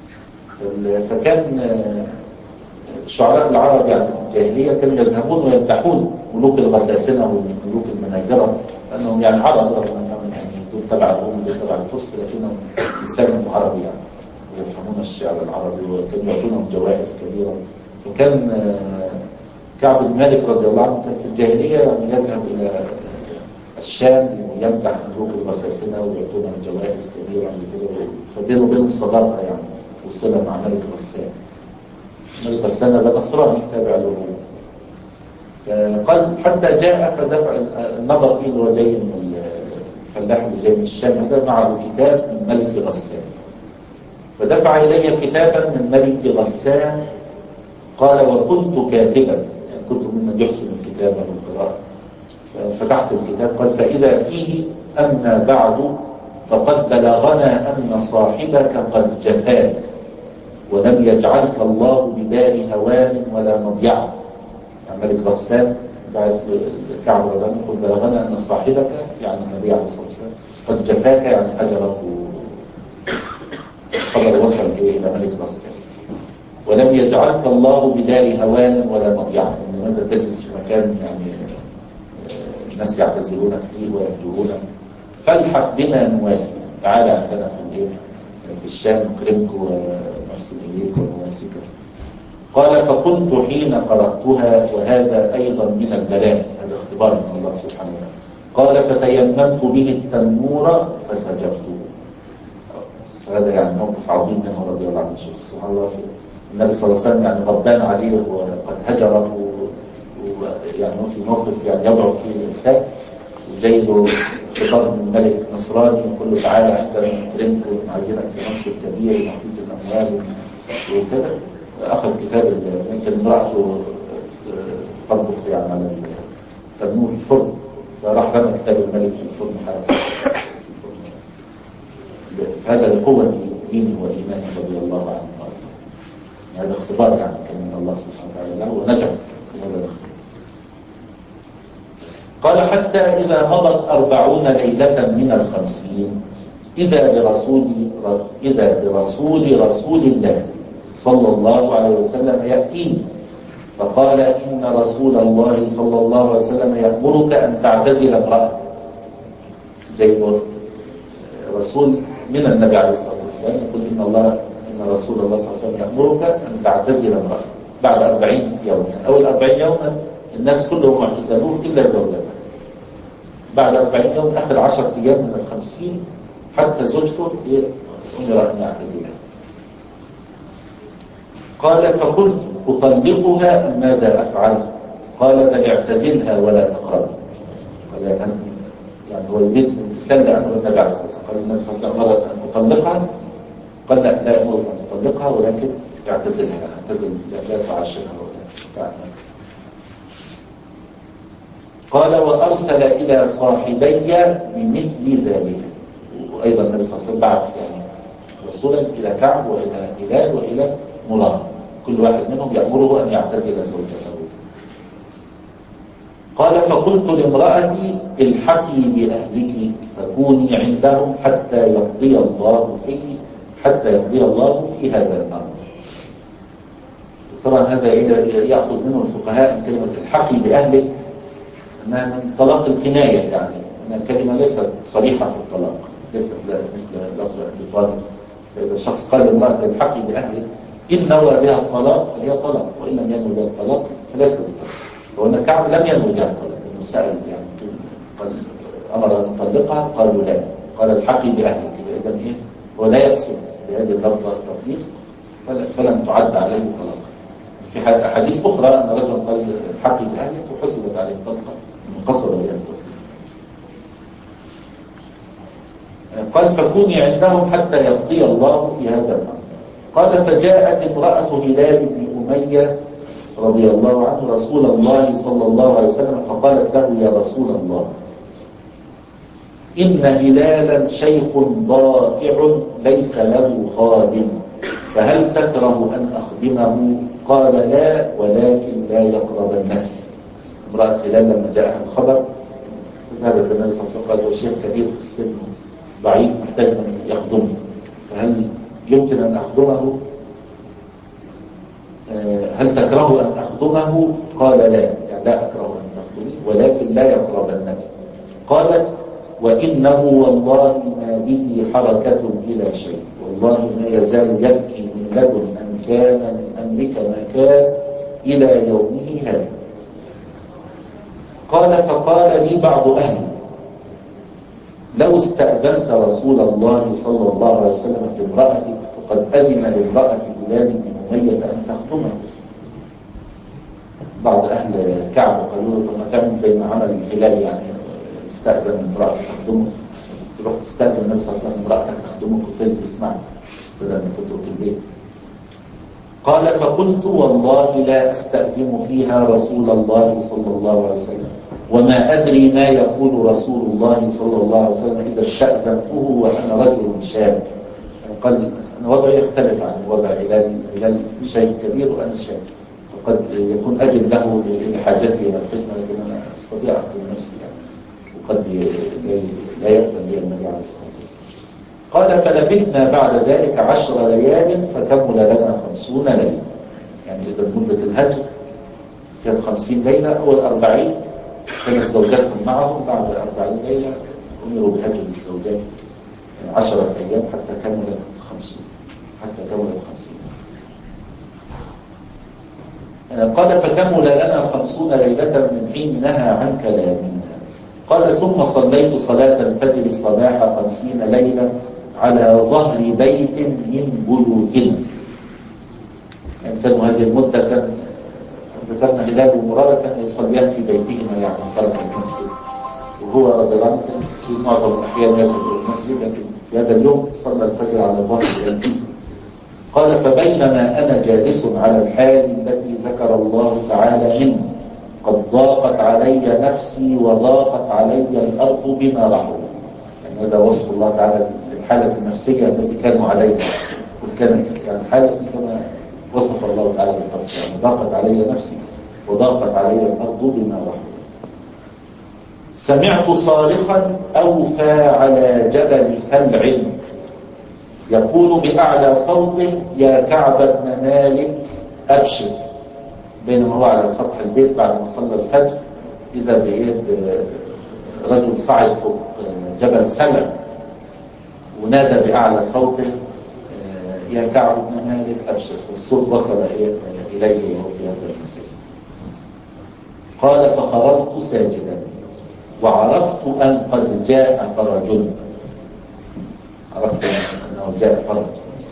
فكان شعراء العرب يعني في الجاهلية كانوا يذهبون ويمدحون ملوك الغساسنة وملوك المنازرة لأنهم يعني عرب، رغم أنهم يعني دول تبع الروم ودول تبع الفرس، لكنهم إنسانهم عربي يعني. يفهمون الشعر العربي، وكانوا يعطونهم جوائز كبيرة. فكان كعب بن مالك رضي الله عنه كان في الجاهلية يعني يذهب إلى الشام ويمدح ملوك الغساسنة ويعطونهم جوائز كبيرة كده، فبينه وبينهم صداقة يعني وصلة مع ملك غسان. ملك غسان ده نصراني تابع له. فقال حتى جاء فدفع النبطي اللي هو جاي من الفلاح اللي جاي من الشام هذا معه كتاب من ملك غسان، فدفع إلي كتابا من ملك غسان. قال وكنت كاتبا، يعني كنت ممن يحسن الكتابة والقراءة. ففتحت الكتاب قال فإذا فيه أما بعد فقد بلغنا أن صاحبك قد جفاك ولم يجعلك الله بدار هوان ولا مضيعة. يعني ملك غسان بعث كعب رضي الله عنه يقول بلغنا أن صاحبك يعني النبي عليه الصلاة والسلام قد جفاك يعني هجرك. خبر وصل إيه إلى ملك غسان. ولم يجعلك الله بدار هوان ولا مضيعة، لماذا تجلس في مكان يعني الناس يعتزلونك فيه ويهجرونك؟ فالحق بنا نواسك، تعالى عندنا في الايه في الشام نكرمك ونحسن اليك ونواسك. قال فكنت حين قرأتها، وهذا ايضا من البلاء، هذا اختبار من الله سبحانه وتعالى. قال فتيممت به التنور فسجرته. هذا يعني موقف عظيم منه رضي الله عنه. سبحان الله، في النبي صلى الله عليه وسلم يعني غضبان عليه وقد هجره، ويعني هو في موقف يعني يضعف فيه الإنسان، وجاي له خطاب من ملك نصراني يقول له تعالى عندنا نكرمك ونعينك في منصب كبير ونعطيك الأموال وكذا. أخذ كتاب، يمكن امرأته تطبخ يعني على التنور الفرن، فراح رمى كتاب الملك في الفرن حركة في الفرن. فهذا لقوة دينه وإيمانه رضي الله عنه. هذا اختبار يعني كان من الله سبحانه وتعالى له ونجح في هذا الاختبار. قال حتى إذا مضت أربعون ليلة من الخمسين إذا برسول إذا برسول رسول الله صلى الله عليه وسلم يأتيني فقال إن رسول الله صلى الله عليه وسلم يأمرك أن تعتزل امرأتك. جاي رسول من النبي عليه الصلاة والسلام يقول إن الله إن رسول الله صلى الله عليه وسلم يأمرك أن تعتزل امرأتك بعد أربعين يوما. يعني أول أربعين يوما الناس كلهم اعتزلوه إلا زوجته. بعد أربعين يوم آخر عشرة أيام من الخمسين حتى زوجته أمر أن يعتزلها. قال فقلت أطلقها أم ماذا أفعل؟ قال بل اعتزلها ولا تقرب. قال يعني هو يريد امتثال لأمر النبي عليه الصلاة والسلام. قال النبي صلى الله عليه وسلم أمر أن أطلقها، قال لا لا أمرك أن تطلقها ولكن اعتزلها، اعتزل لا تعاشرها ولا تعمل. قال وأرسل إلى صاحبي بمثل ذلك. وأيضا النبي صلى الله عليه وسلم بعث يعني رسولا إلى كعب وإلى هلال وإلى مراد، كل واحد منهم يأمره أن يعتزل زوجته. قال فقلت لامرأتي الحقي بأهلك فكوني عندهم حتى يقضي الله في حتى يقضي الله في هذا الأمر. طبعا هذا يأخذ منه الفقهاء كلمة الحقي بأهلك أنها من طلاق الكناية، يعني أن الكلمة ليست صريحة في الطلاق، ليست مثل لفظ الطلاق. فإذا الشخص قال لامرأة الحقي بأهلك إن نوى بها الطلاق فهي طلاق، وإن لم ينوي بها الطلاق فليس بطلاق. وأن كعب لم ينوي بها الطلاق، إنه سأل يعني قال أمر أن يطلقها قالوا لا، قال الحقي بأهلك. إذا إيه هو لا يقصد بهذه اللفظة التطليق فلم تعد عليه طلاق. في أحاديث أخرى أن رجل قال الحقي بأهلك وحسبت عليه الطلقة من قصد بها التطليق. قال فكوني عندهم حتى يقضي الله في هذا الأمر. قال فجاءت امرأة هلال بن أمية رضي الله عنه رسول الله صلى الله عليه وسلم فقالت له يا رسول الله إن هلالا شيخ ضائع ليس له خادم فهل تكره أن أخدمه؟ قال لا ولكن لا يقربنك. امرأة هلال لما جاءها الخبر ذهبت للنبي صلى الله عليه وسلم قال له شيخ كبير في السن ضعيف محتاج من يخدمه، فهل يمكن أن أخدمه؟ هل تكره أن أخدمه؟ قال لا، يعني لا أكره أن تخدمي ولكن لا يقربنك. قالت وإنه والله ما به حركة إلى شيء، والله ما يزال يبكي من لدن أن كان من أمرك ما كان إلى يومه هذا. قال فقال لي بعض أهلي لو استأذنت رسول الله صلى الله عليه وسلم في امرأتك فقد أذن لامرأة هلال بن أمية أن تخدمه. بعض أهل كعب قالوا له طب ما تعمل زي ما عمل هلال، يعني استأذن امرأة تخدمه، تروح تستأذن النبي صلى الله عليه وسلم امرأتك تخدمك وتجلس معك بدل ما تترك البيت. قال فقلت والله لا أستأذن فيها رسول الله صلى الله عليه وسلم وما أدري ما يقول رسول الله صلى الله عليه وسلم إذا استأذنته وأنا رجل شاب. قال أنا وضعي يختلف عن وضع هلال، هلال شيخ كبير وأنا شاب، فقد يكون أجل له لحاجته إلى الخدمة، لكن أنا أستطيع أخدم نفسي يعني، وقد لا يأذن لي النبي عليه الصلاة والسلام. قال فلبثنا بعد ذلك عشر ليال فكمل لنا خمسون ليلة. يعني إذا مدة الهجر كانت خمسين ليلة، أول أربعين كانت زوجاتهم معهم، بعد أربعين ليلة أمروا بهجر الزوجات عشرة أيام حتى كملت خمسين حتى كملت خمسين. قال فكمل لنا خمسون ليلة من حين نهى عن كلامنا. قال ثم صليت صلاة الفجر صباح خمسين ليلة على ظهر بيت من بيوتنا. يعني كانوا هذه المدة كان ذكرنا هلال ومرارة كان يصليان في بيتهما يعني خارج المسجد، وهو رضي الله عنه كان في معظم الأحيان يذهب إلى المسجد، لكن في هذا اليوم صلى الفجر على ظهر بيته. قال فبينما أنا جالس على الحال التي ذكر الله تعالى منه قد ضاقت علي نفسي وضاقت علي الأرض بما رحبت. يعني هذا وصف الله تعالى للحالة النفسية التي كانوا عليها، وكانت يعني حالة كما وصف الله تعالى بالضبط، يعني ضاقت علي نفسي وضاقت علي الأرض بما رحبت. سمعت صارخا أوفى على جبل سلع يقول بأعلى صوته يا كعب بن مالك أبشر. بينما هو على سطح البيت بعد ما صلى الفجر إذا بيد رجل صعد فوق جبل سلع ونادى بأعلى صوته يا كعب بن مالك أبشر. الصوت وصل إليه وهو في هذا المكان. قال فخرجت ساجدا وعرفت أن قد جاء فرج، عرفت أنه جاء فرج.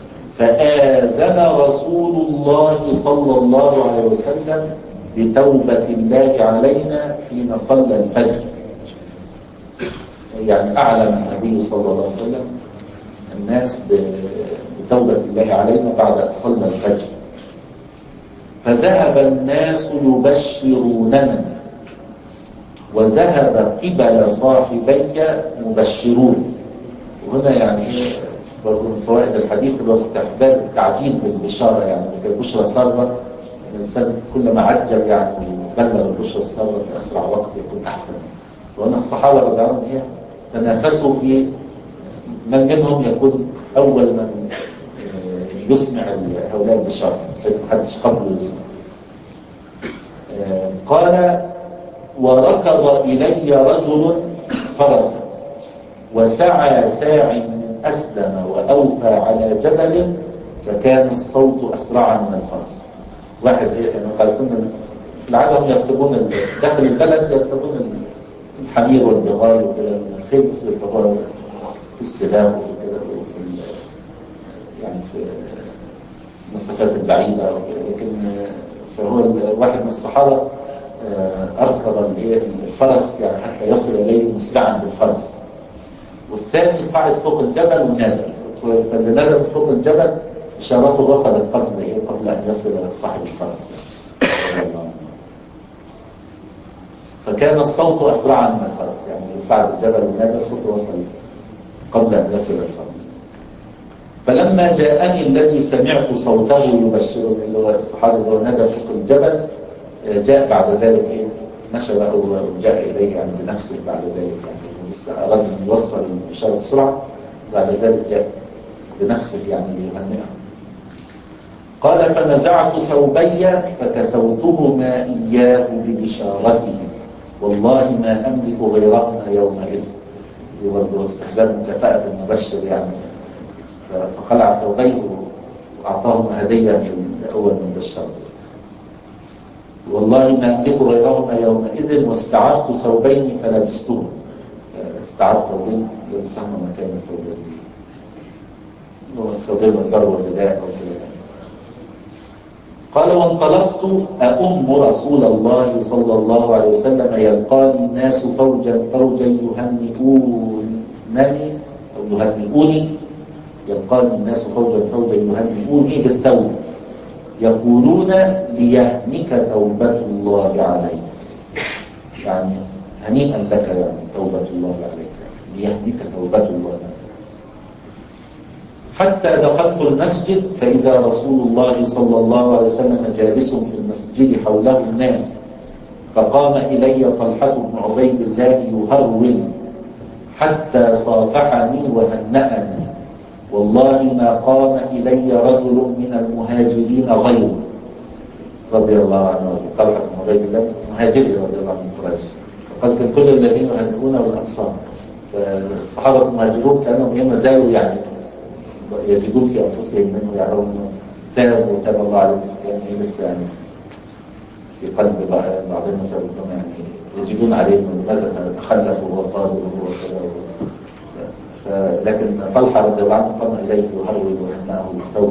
فآذن رسول الله صلى الله عليه وسلم بتوبة الله علينا حين صلى الفجر. يعني أعلم النبي صلى الله عليه وسلم الناس بتوبة الله علينا بعد أن صلى الفجر. فذهب الناس يبشروننا وذهب قبل صاحبي مبشرون. وهنا يعني برضو من فوائد الحديث اللي هو استحباب التعجيل بالبشارة، يعني كان بشرى سارة الإنسان كلما عجل يعني وبلغ البشرى السارة في أسرع وقت يكون أحسن. فهنا الصحابة رضي الله عنهم إيه تنافسوا في من منهم يكون أول من يسمع هؤلاء البشارة، حيث محدش قبله يسمع. قال وركض إلي رجل فرسا وسعى ساع من أسلم وأوفى على جبل فكان الصوت أسرع من الفرس. واحد إيه يعني قالوا في العادة هم يركبون داخل البلد يركبون الحمير والبغال وكذا من الخيل، بس يركبون في السباق وفي كذا وفي يعني في المسافات البعيدة وكذا. لكن فهو الواحد من الصحابة أركض الفرس يعني حتى يصل إليه مسرعا بالفرس، والثاني صعد فوق الجبل ونادى. فاللي نادى فوق الجبل إشارته وصلت قبل إيه قبل أن يصل صاحب الفرس. فكان الصوت أسرع من الفرس، يعني صعد الجبل ونادى صوته وصل قبل أن يصل الفرس. فلما جاءني الذي سمعت صوته يبشرني، اللي هو الصحابي اللي هو نادى فوق الجبل، جاء بعد ذلك إيه مشى أو جاء إليه يعني بنفسه بعد ذلك، يعني لسه أراد أن يوصل البشارة بسرعة، بعد ذلك جاء بنفسه يعني ليهنئه. قال فنزعت ثوبي فكسوتهما إياه ببشارته والله ما أملك غيرهما يومئذ. برضه استحباب مكافأة المبشر يعني فخلع ثوبيه وأعطاهم هدية لأول من بشر. والله ما أملك غيرهما يومئذ واستعرت ثوبين فلبستهم. استعرت ثوبين لبسهما مكان الثوبين، الثوبين مزار والرداء أو كده. قال وانطلقت أؤم رسول الله صلى الله عليه وسلم يلقاني الناس فوجا فوجا يهنئونني أو يهنئوني يلقاني الناس فوجا فوجا يهنئوني بالتوبة يقولون ليهنك توبة الله عليك، يعني هنيئا لك يعني توبة الله عليك، ليهنك توبة الله عليك. حتى دخلت المسجد فإذا رسول الله صلى الله عليه وسلم جالس في المسجد حوله الناس، فقام إلي طلحة بن عبيد الله يهرول حتى صافحني وهنأني، والله ما قام إلي رجل من المهاجرين غيره رضي الله عنه. طلحة بن عبيد الله مهاجري رضي الله عنه من قريش، وقد كان كل الذين يهنئونه الأنصار، فالصحابة المهاجرون كانوا ما زالوا يعني يجدون في أنفسهم منه يعلمون أنه تاب وتاب الله عليه السلام، هي لسه يعني في قلب بعضهم مثلا يعني يجدون عليه لماذا تخلف وهو قادر وهو كذا. لكن طلحة رضي الله عنه قام إليه يهرول وهنأه بالتوبة.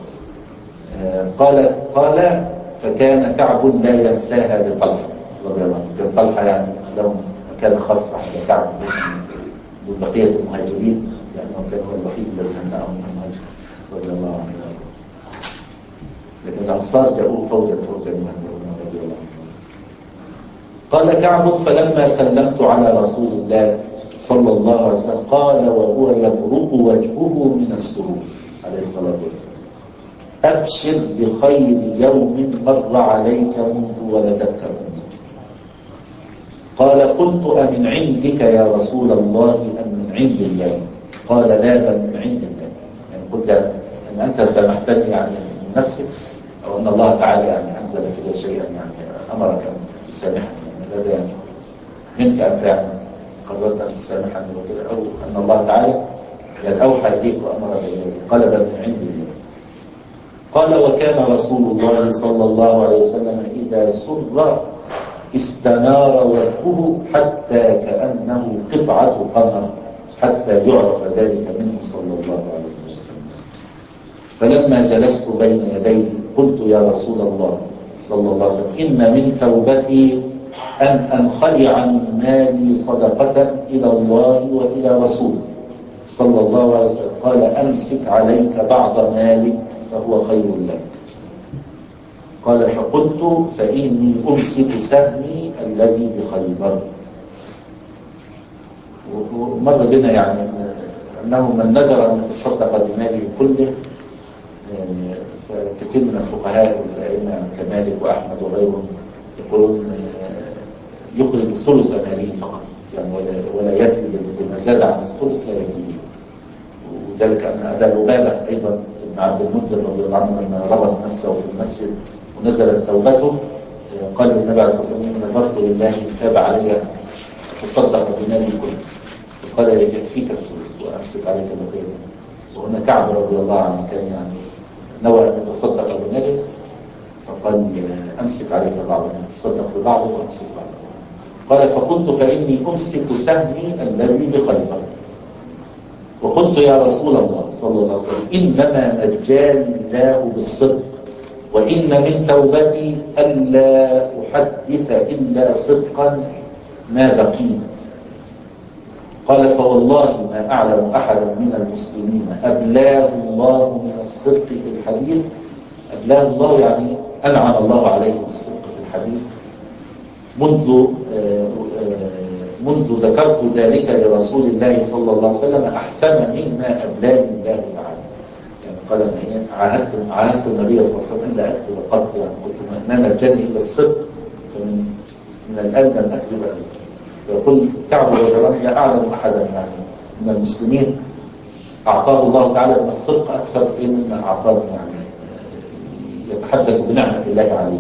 قال قال فكان كعب لا ينساها لطلحة رضي الله عنه. كان طلحة يعني له مكان خاص عند كعب من بقية المهاجرين، لأنه كان هو الوحيد الذي هنأه من المهاجر رضي الله عنه. لكن الأنصار جاءوه فوجا فوجا يهنئونه رضي الله عنه. قال كعب فلما سلمت على رسول الله صلى الله عليه وسلم قال وهو يبرق وجهه من السرور عليه الصلاة والسلام أبشر بخير يوم مر عليك منذ ولدتك أمك. قال قلت أمن عندك يا رسول الله أم من عند الله؟ قال لا بل من عند الله. يعني قلت يعني أن أنت سامحتني يعني من نفسك، أو أن الله تعالى يعني أنزل في شيئا يعني أمرك أن تسامحني، يعني هذا يعني منك أنت يعني قررت أن تسامحني وكذا، أو أن الله تعالى يعني أوحى إليك وأمرك إليك. قال بل من عند الله. قال وكان رسول الله صلى الله عليه وسلم إذا سر استنار وجهه حتى كأنه قطعة قمر حتى يعرف ذلك منه صلى الله عليه وسلم. فلما جلست بين يديه قلت يا رسول الله صلى الله عليه وسلم إن من توبتي أن أنخلع من مالي صدقة إلى الله وإلى رسوله صلى الله عليه وسلم. قال أمسك عليك بعض مالك فهو خير لك. قال فقلت فإني أمسك سهمي الذي بخيبر. ومر بنا يعني أنه من نذر أن يتصدق بماله كله، فكثير من الفقهاء والأئمة يعني كمالك وأحمد وغيرهم يقولون يخرج ثلث ماله فقط، يعني ولا يفي بما زاد عن الثلث لا يفي به. وذلك أن أبا لبابة أيضا ابن عبد المنذر رضي الله عنه لما ربط نفسه في المسجد ونزلت توبته قال للنبي عليه الصلاة والسلام نذرت لله إن تاب علي تصدق بمالي كله، فقال يكفيك الثلث وأمسك عليك بقية. وهنا كعب رضي الله عنه كان يعني نوى أن يتصدق بماله، فقال أمسك عليك بعضه، تصدق ببعضه وأمسك بعضه. قال فقلت فإني أمسك سهمي الذي بخيبر. وقلت يا رسول الله صلى الله عليه وسلم إنما نجاني الله بالصدق، وإن من توبتي ألا أحدث إلا صدقا ما بقيت. قال فوالله ما أعلم أحدا من المسلمين أبلاه الله من الصدق في الحديث. أبلاه الله يعني أنعم الله عليه بالصدق في الحديث منذ منذ ذكرت ذلك لرسول الله صلى الله عليه وسلم أحسن مما أبلاني الله تعالى. يعني قال أن عاهدت عاهدت النبي صلى الله عليه وسلم لا أكذب قط، يعني قلت ما نجاني إلا الصدق، فمن من الآن لم أكذب أبدا. فيقول كعب رضي الله عنه لا أعلم أحدا يعني من المسلمين أعطاه الله تعالى من الصدق أكثر مما أعطاني، يعني يتحدث بنعمة الله عليه.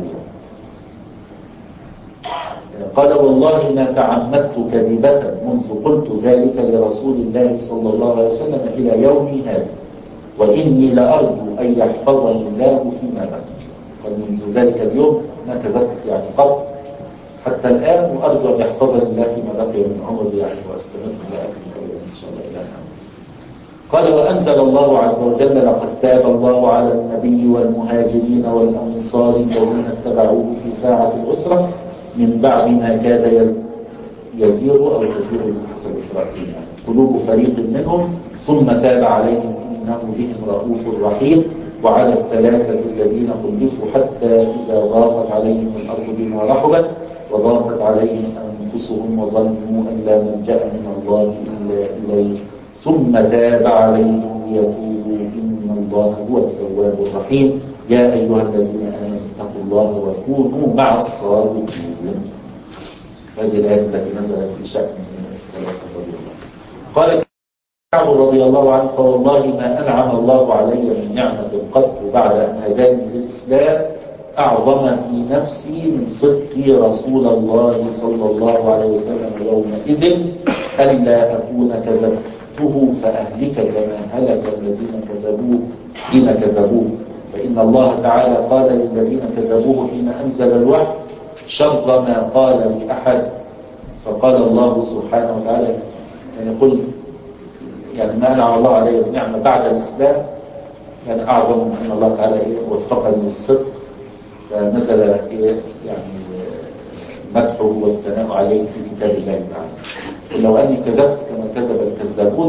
قال والله ما تعمدت كذبة منذ قلت ذلك لرسول الله صلى الله عليه وسلم إلى يومي هذا. وإني لأرجو أن يحفظني الله فيما بقي. قال منذ ذلك اليوم ما كذبت يعني قط حتى الآن، وأرجو أن يحفظني الله فيما بقي من عمري يعني وأستمر لا أكفي أبدا إن شاء الله إلى الآن. قال وأنزل الله عز وجل لقد تاب الله على النبي والمهاجرين والأنصار الذين اتبعوه في ساعة العسرة من بعد ما كاد يزيغ أو تزيغ بحسب القراءتين يعني قلوب فريق منهم ثم تاب عليهم إنه بهم رؤوف رحيم. وعلى الثلاثة الذين خلفوا حتى إذا ضاقت عليهم الأرض بما رحبت وضاقت عليهم أنفسهم وظنوا أن لا ملجأ من الله إلا إليه ثم تاب عليهم ليتوبوا إن الله هو التواب الرحيم. يا أيها الذين آمنوا اتقوا الله وكونوا مع الصادقين. هذه الآية التي نزلت في شأن الثلاثة رضي الله. قال كعب رضي الله عنه فوالله ما أنعم الله علي من نعمة قط بعد أن هداني للإسلام أعظم في نفسي من صدق رسول الله صلى الله عليه وسلم يومئذ ألا أكون كذبته فأهلك كما هلك الذين كذبوه حين كذبوه. فإن الله تعالى قال للذين كذبوه حين أنزل الوحي شر ما قال لأحد. فقال الله سبحانه وتعالى يعني قل يعني ما أنعم الله علي بنعمة بعد الإسلام يعني أعظم من أن الله تعالى إيه وفقني للصدق فنزل إيه يعني مدحه والثناء عليه في كتاب الله تعالى. لو أني كذبت كما كذب الكذابون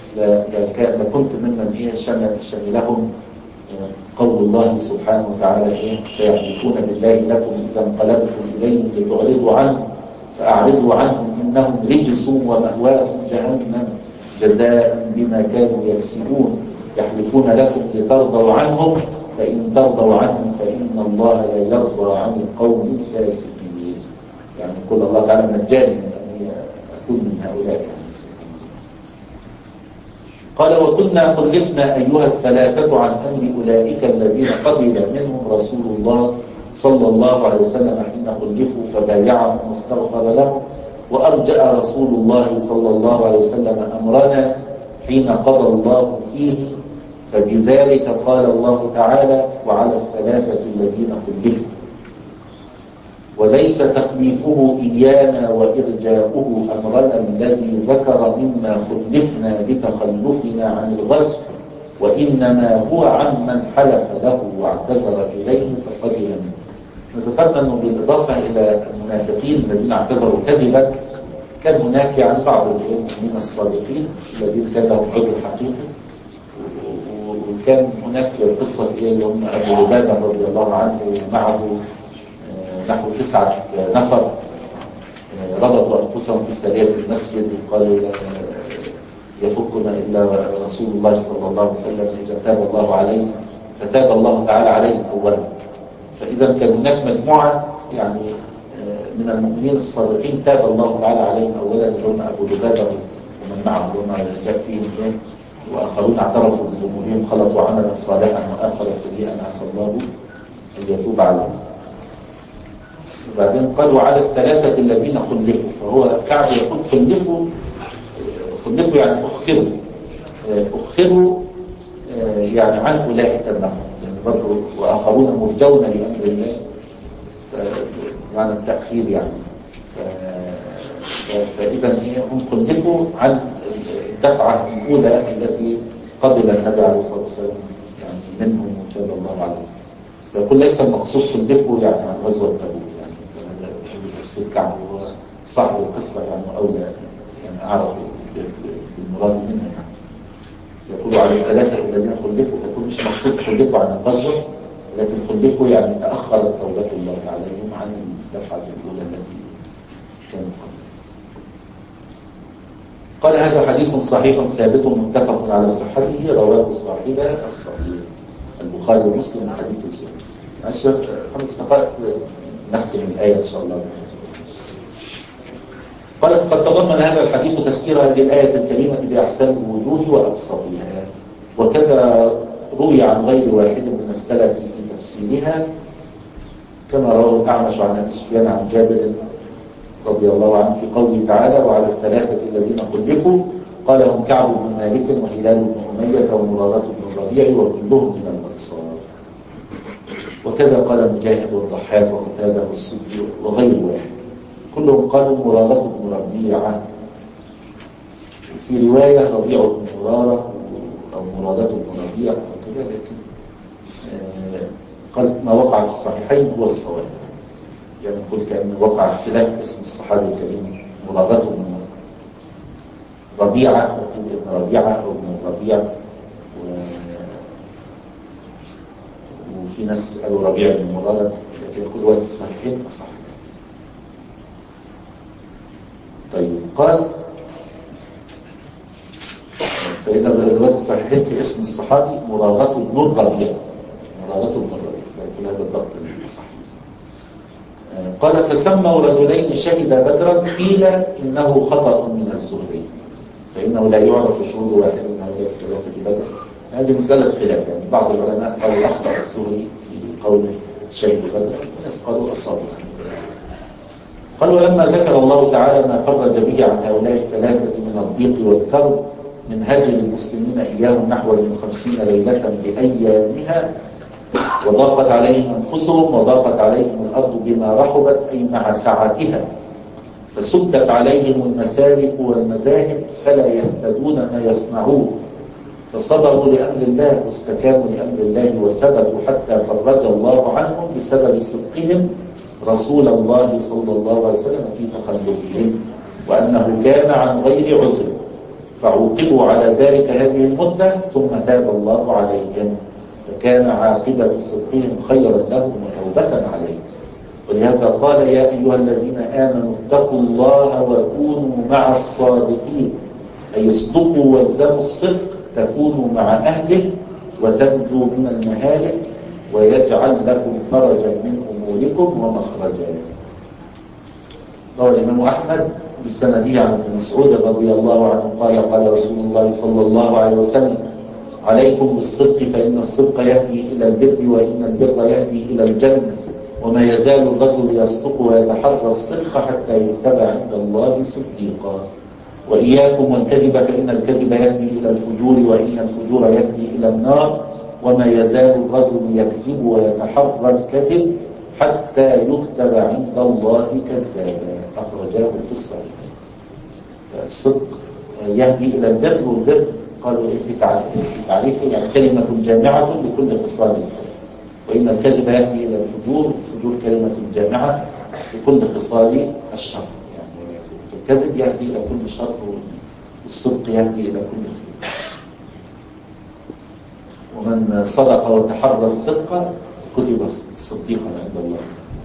لكنت ممن إيه شملهم قول الله سبحانه وتعالى إيه سيحلفون بالله لكم إذا انقلبتم إليهم لتعرضوا عنهم فأعرضوا عنهم إنهم رجس ومأواهم جهنم جزاء بما كانوا يكسبون يحلفون لكم لترضوا عنهم فإن ترضوا عنهم فإن الله لا يرضى عن القوم الفاسقين. يعني يقول الله تعالى مجاني من أن أكون من هؤلاء يعني. قال وكنا خلفنا أيها الثلاثة عن أمر أولئك الذين قبل منهم رسول الله صلى الله عليه وسلم حين خلفوا فبايعهم واستغفر لهم وأرجأ رسول الله صلى الله عليه وسلم أمرنا حين قضى الله فيه. فبذلك قال الله تعالى وعلى الثلاثة الذين خلفوا. وليس تخليفه إيانا وإرجاؤه أمرنا الذي ذكر مما خلفنا بتخلفنا عن الغزو وإنما هو عمن حلف له واعتذر إليه فقبل منه. ذكرنا أنه بالإضافة إلى المنافقين الذين اعتذروا كذبا كان هناك يعني بعض المؤمنين الصادقين الذين كان لهم عذر حقيقي. وكان هناك قصة إيه اللي هم أبو لبابة رضي الله عنه معه نحو تسعة نفر ربطوا أنفسهم في سرية المسجد وقالوا لا يفكنا إلا رسول الله صلى الله عليه وسلم إذا تاب الله علينا فتاب الله تعالى عليهم أولا. فإذا كان هناك مجموعة يعني من المؤمنين الصادقين تاب الله تعالى عليهم أولا اللي هم أبو لبابة ومن معه اللي هم جاء فيهم إيه وآخرون اعترفوا بذنوبهم خلطوا عملا صالحا وآخر سيئا عسى الله أن يتوب عليهم. وبعدين قال وعلى الثلاثة الذين خلفوا. فهو كعب يقول خلفوا خلفوا يعني أخروا أخروا يعني عن أولئك النفر يعني برضو وآخرون مرجون لأمر الله معنى التأخير يعني. فإذا هم خلفوا عن الدفعة الأولى التي قبل النبي عليه الصلاة والسلام يعني منهم وتاب الله عليه. فيقول ليس المقصود خلفوا يعني عن غزوة تبوك يعني كما تفسير كعب هو صاحب القصة يعني أولى يعني أعرف بالمراد منها يعني. فيقول على الثلاثة الذين خلفوا فيقول مش مقصود خلفوا عن الغزوة لكن خلفوا يعني تأخرت توبة الله عليهم عن الدفعة الأولى التي كانت قبل. قال هذا حديث صحيح ثابت متفق على صحته رواه صاحب الصحيح البخاري ومسلم حديث الزهري. عشر خمس دقائق نختم الآية إن شاء الله. قال فقد تضمن هذا الحديث تفسير هذه الآية الكريمة بأحسن الوجوه وأبسطها وكذا روي عن غير واحد من السلف في تفسيرها كما رواه الأعمش عن أبي سفيان عن جابر رضي الله عنه في قوله تعالى وعلى الثلاثة الذين خلفوا قال هم كعب بن مالك وهلال بن أمية ومرارة بن الربيع وكلهم من الأنصار. وكذا قال مجاهد والضحاك وقتادة والسدي وغير واحد، كلهم قالوا مرارة بن ربيعة. في رواية ربيع بن مرارة أو مرارة بن ربيع وكذا، لكن آه قال ما وقع في الصحيحين هو الصواب، يعني نقول كأن وقع اختلاف اسم الصحابي الكريم مرارة بن ربيعة فقيل ابن ربيعة أو ابن ربيع، و... وفي ناس قالوا ربيع بن مرارة، لكن كل وقت الصحيحين أصح. طيب قال فإذا الروايات الصحيحين في اسم الصحابي مرارة بن الربيع، مرارة بن الربيع، فيكون هذا الضبط الصحيح. قال فسموا رجلين شهد بدرا، قيل إنه خطأ من الزهري فإنه لا يعرف شهود واحد من هؤلاء الثلاثة بدر. هذه مسألة خلاف، يعني بعض العلماء قالوا أخطأ الزهري في قوله شهد بدرا، وناس قالوا أصابه. قال ولما ذكر الله تعالى ما فرج به عن هؤلاء الثلاثة من الضيق والكرب من هجر المسلمين إياهم نحو من خمسين ليلة بأيامها، وضاقت عليهم أنفسهم وضاقت عليهم الأرض بما رحبت أي مع سعتها، فسدت عليهم المسالك والمذاهب فلا يهتدون ما يصنعون، فصبروا لأمر الله واستكانوا لأمر الله وثبتوا حتى فرج الله عنهم بسبب صدقهم رسول الله صلى الله عليه وسلم في تخلفهم، وأنه كان عن غير عذر، فعوقبوا على ذلك هذه المدة ثم تاب الله عليهم، فكان عاقبة صدقهم خيرا لهم وتوبة عليهم. ولهذا قال يا أيها الذين آمنوا اتقوا الله وكونوا مع الصادقين، أي اصدقوا والزموا الصدق تكونوا مع أهله وتنجوا من المهالك ويجعل لكم فرجا من أموركم ومخرجا. روى الإمام أحمد بسنده عن ابن مسعود رضي الله عنه قال قال رسول الله صلى الله عليه وسلم عليكم بالصدق فإن الصدق يهدي إلى البر وإن البر يهدي إلى الجنة، وما يزال الرجل يصدق ويتحرى الصدق حتى يكتب عند الله صديقا، وإياكم والكذب فإن الكذب يهدي إلى الفجور وإن الفجور يهدي إلى النار، وما يزال الرجل يكذب ويتحرى الكذب حتى يكتب عند الله كذابا، أخرجاه في الصحيح. الصدق يهدي إلى البر، والبر قالوا إيه في تعريفه يعني كلمة جامعة لكل خصال الخير، وإن الكذب يهدي إلى الفجور، الفجور كلمة جامعة لكل خصال الشر، يعني في الكذب يهدي إلى كل شر والصدق يهدي إلى كل خير. ومن صدق وتحرى الصدق كتب صديقا عند الله.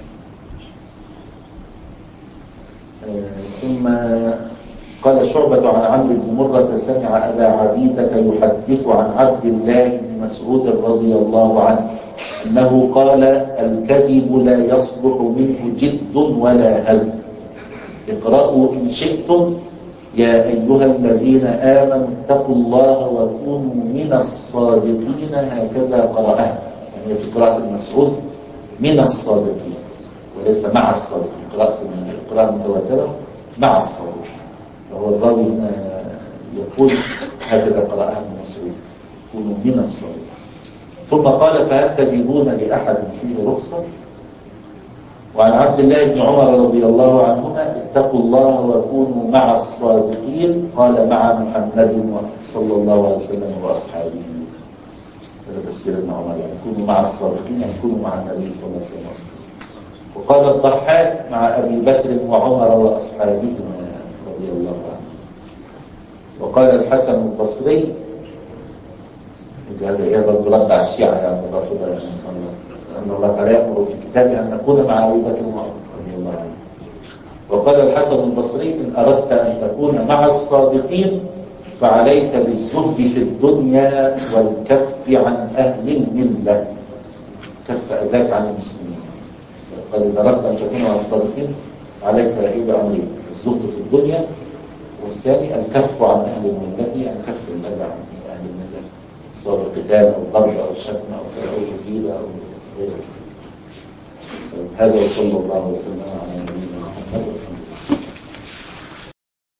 ثم قال شعبة عن عمرو بن مرة سمع أبا عبيدة يحدث عن عبد الله بن مسعود رضي الله عنه أنه قال الكذب لا يصلح منه جد ولا هزل، اقرأوا إن شئتم يا أيها الذين آمنوا اتقوا الله وكونوا من الصادقين، هكذا قرأها، يعني في قراءة المسعود من الصادقين وليس مع الصادقين، قراءة القراءة المتواترة مع الصادقين، فهو الراوي هنا يقول هكذا قرأها ابن مسعود كونوا من الصادقين. ثم قال فهل تجدون لأحد فيه رخصة؟ وعن عبد الله بن عمر رضي الله عنهما اتقوا الله وكونوا مع الصادقين، قال مع محمد صلى الله عليه وسلم وأصحابه. هذا تفسير ابن عمر، يعني كونوا مع الصادقين يعني كونوا مع النبي صلى الله عليه وسلم. وقال الضحاك مع أبي بكر وعمر وأصحابهما رضي الله عنه. وقال الحسن البصري، هذا إيه برضو رد على الشيعة يعني الرافضة، يعني صلى الله أن الله تعالى يأمر في كتابه أن نكون مع أبي بكر وعمر رضي الله عنه. وقال الحسن البصري إن أردت أن تكون مع الصادقين فعليك بالزهد في الدنيا والكف عن أهل الملة، كف أذاك عن المسلمين. قال إذا أردت أن تكون مع الصادقين عليك بأمرين، الزهد في الدنيا، والثاني الكف عن أهل الملة، يعني كف الأذى عن أهل الملة سواء قتال أو ضرب أو شتم أو غيبة أو غيره. هذا وصلى الله وسلم على نبينا محمد.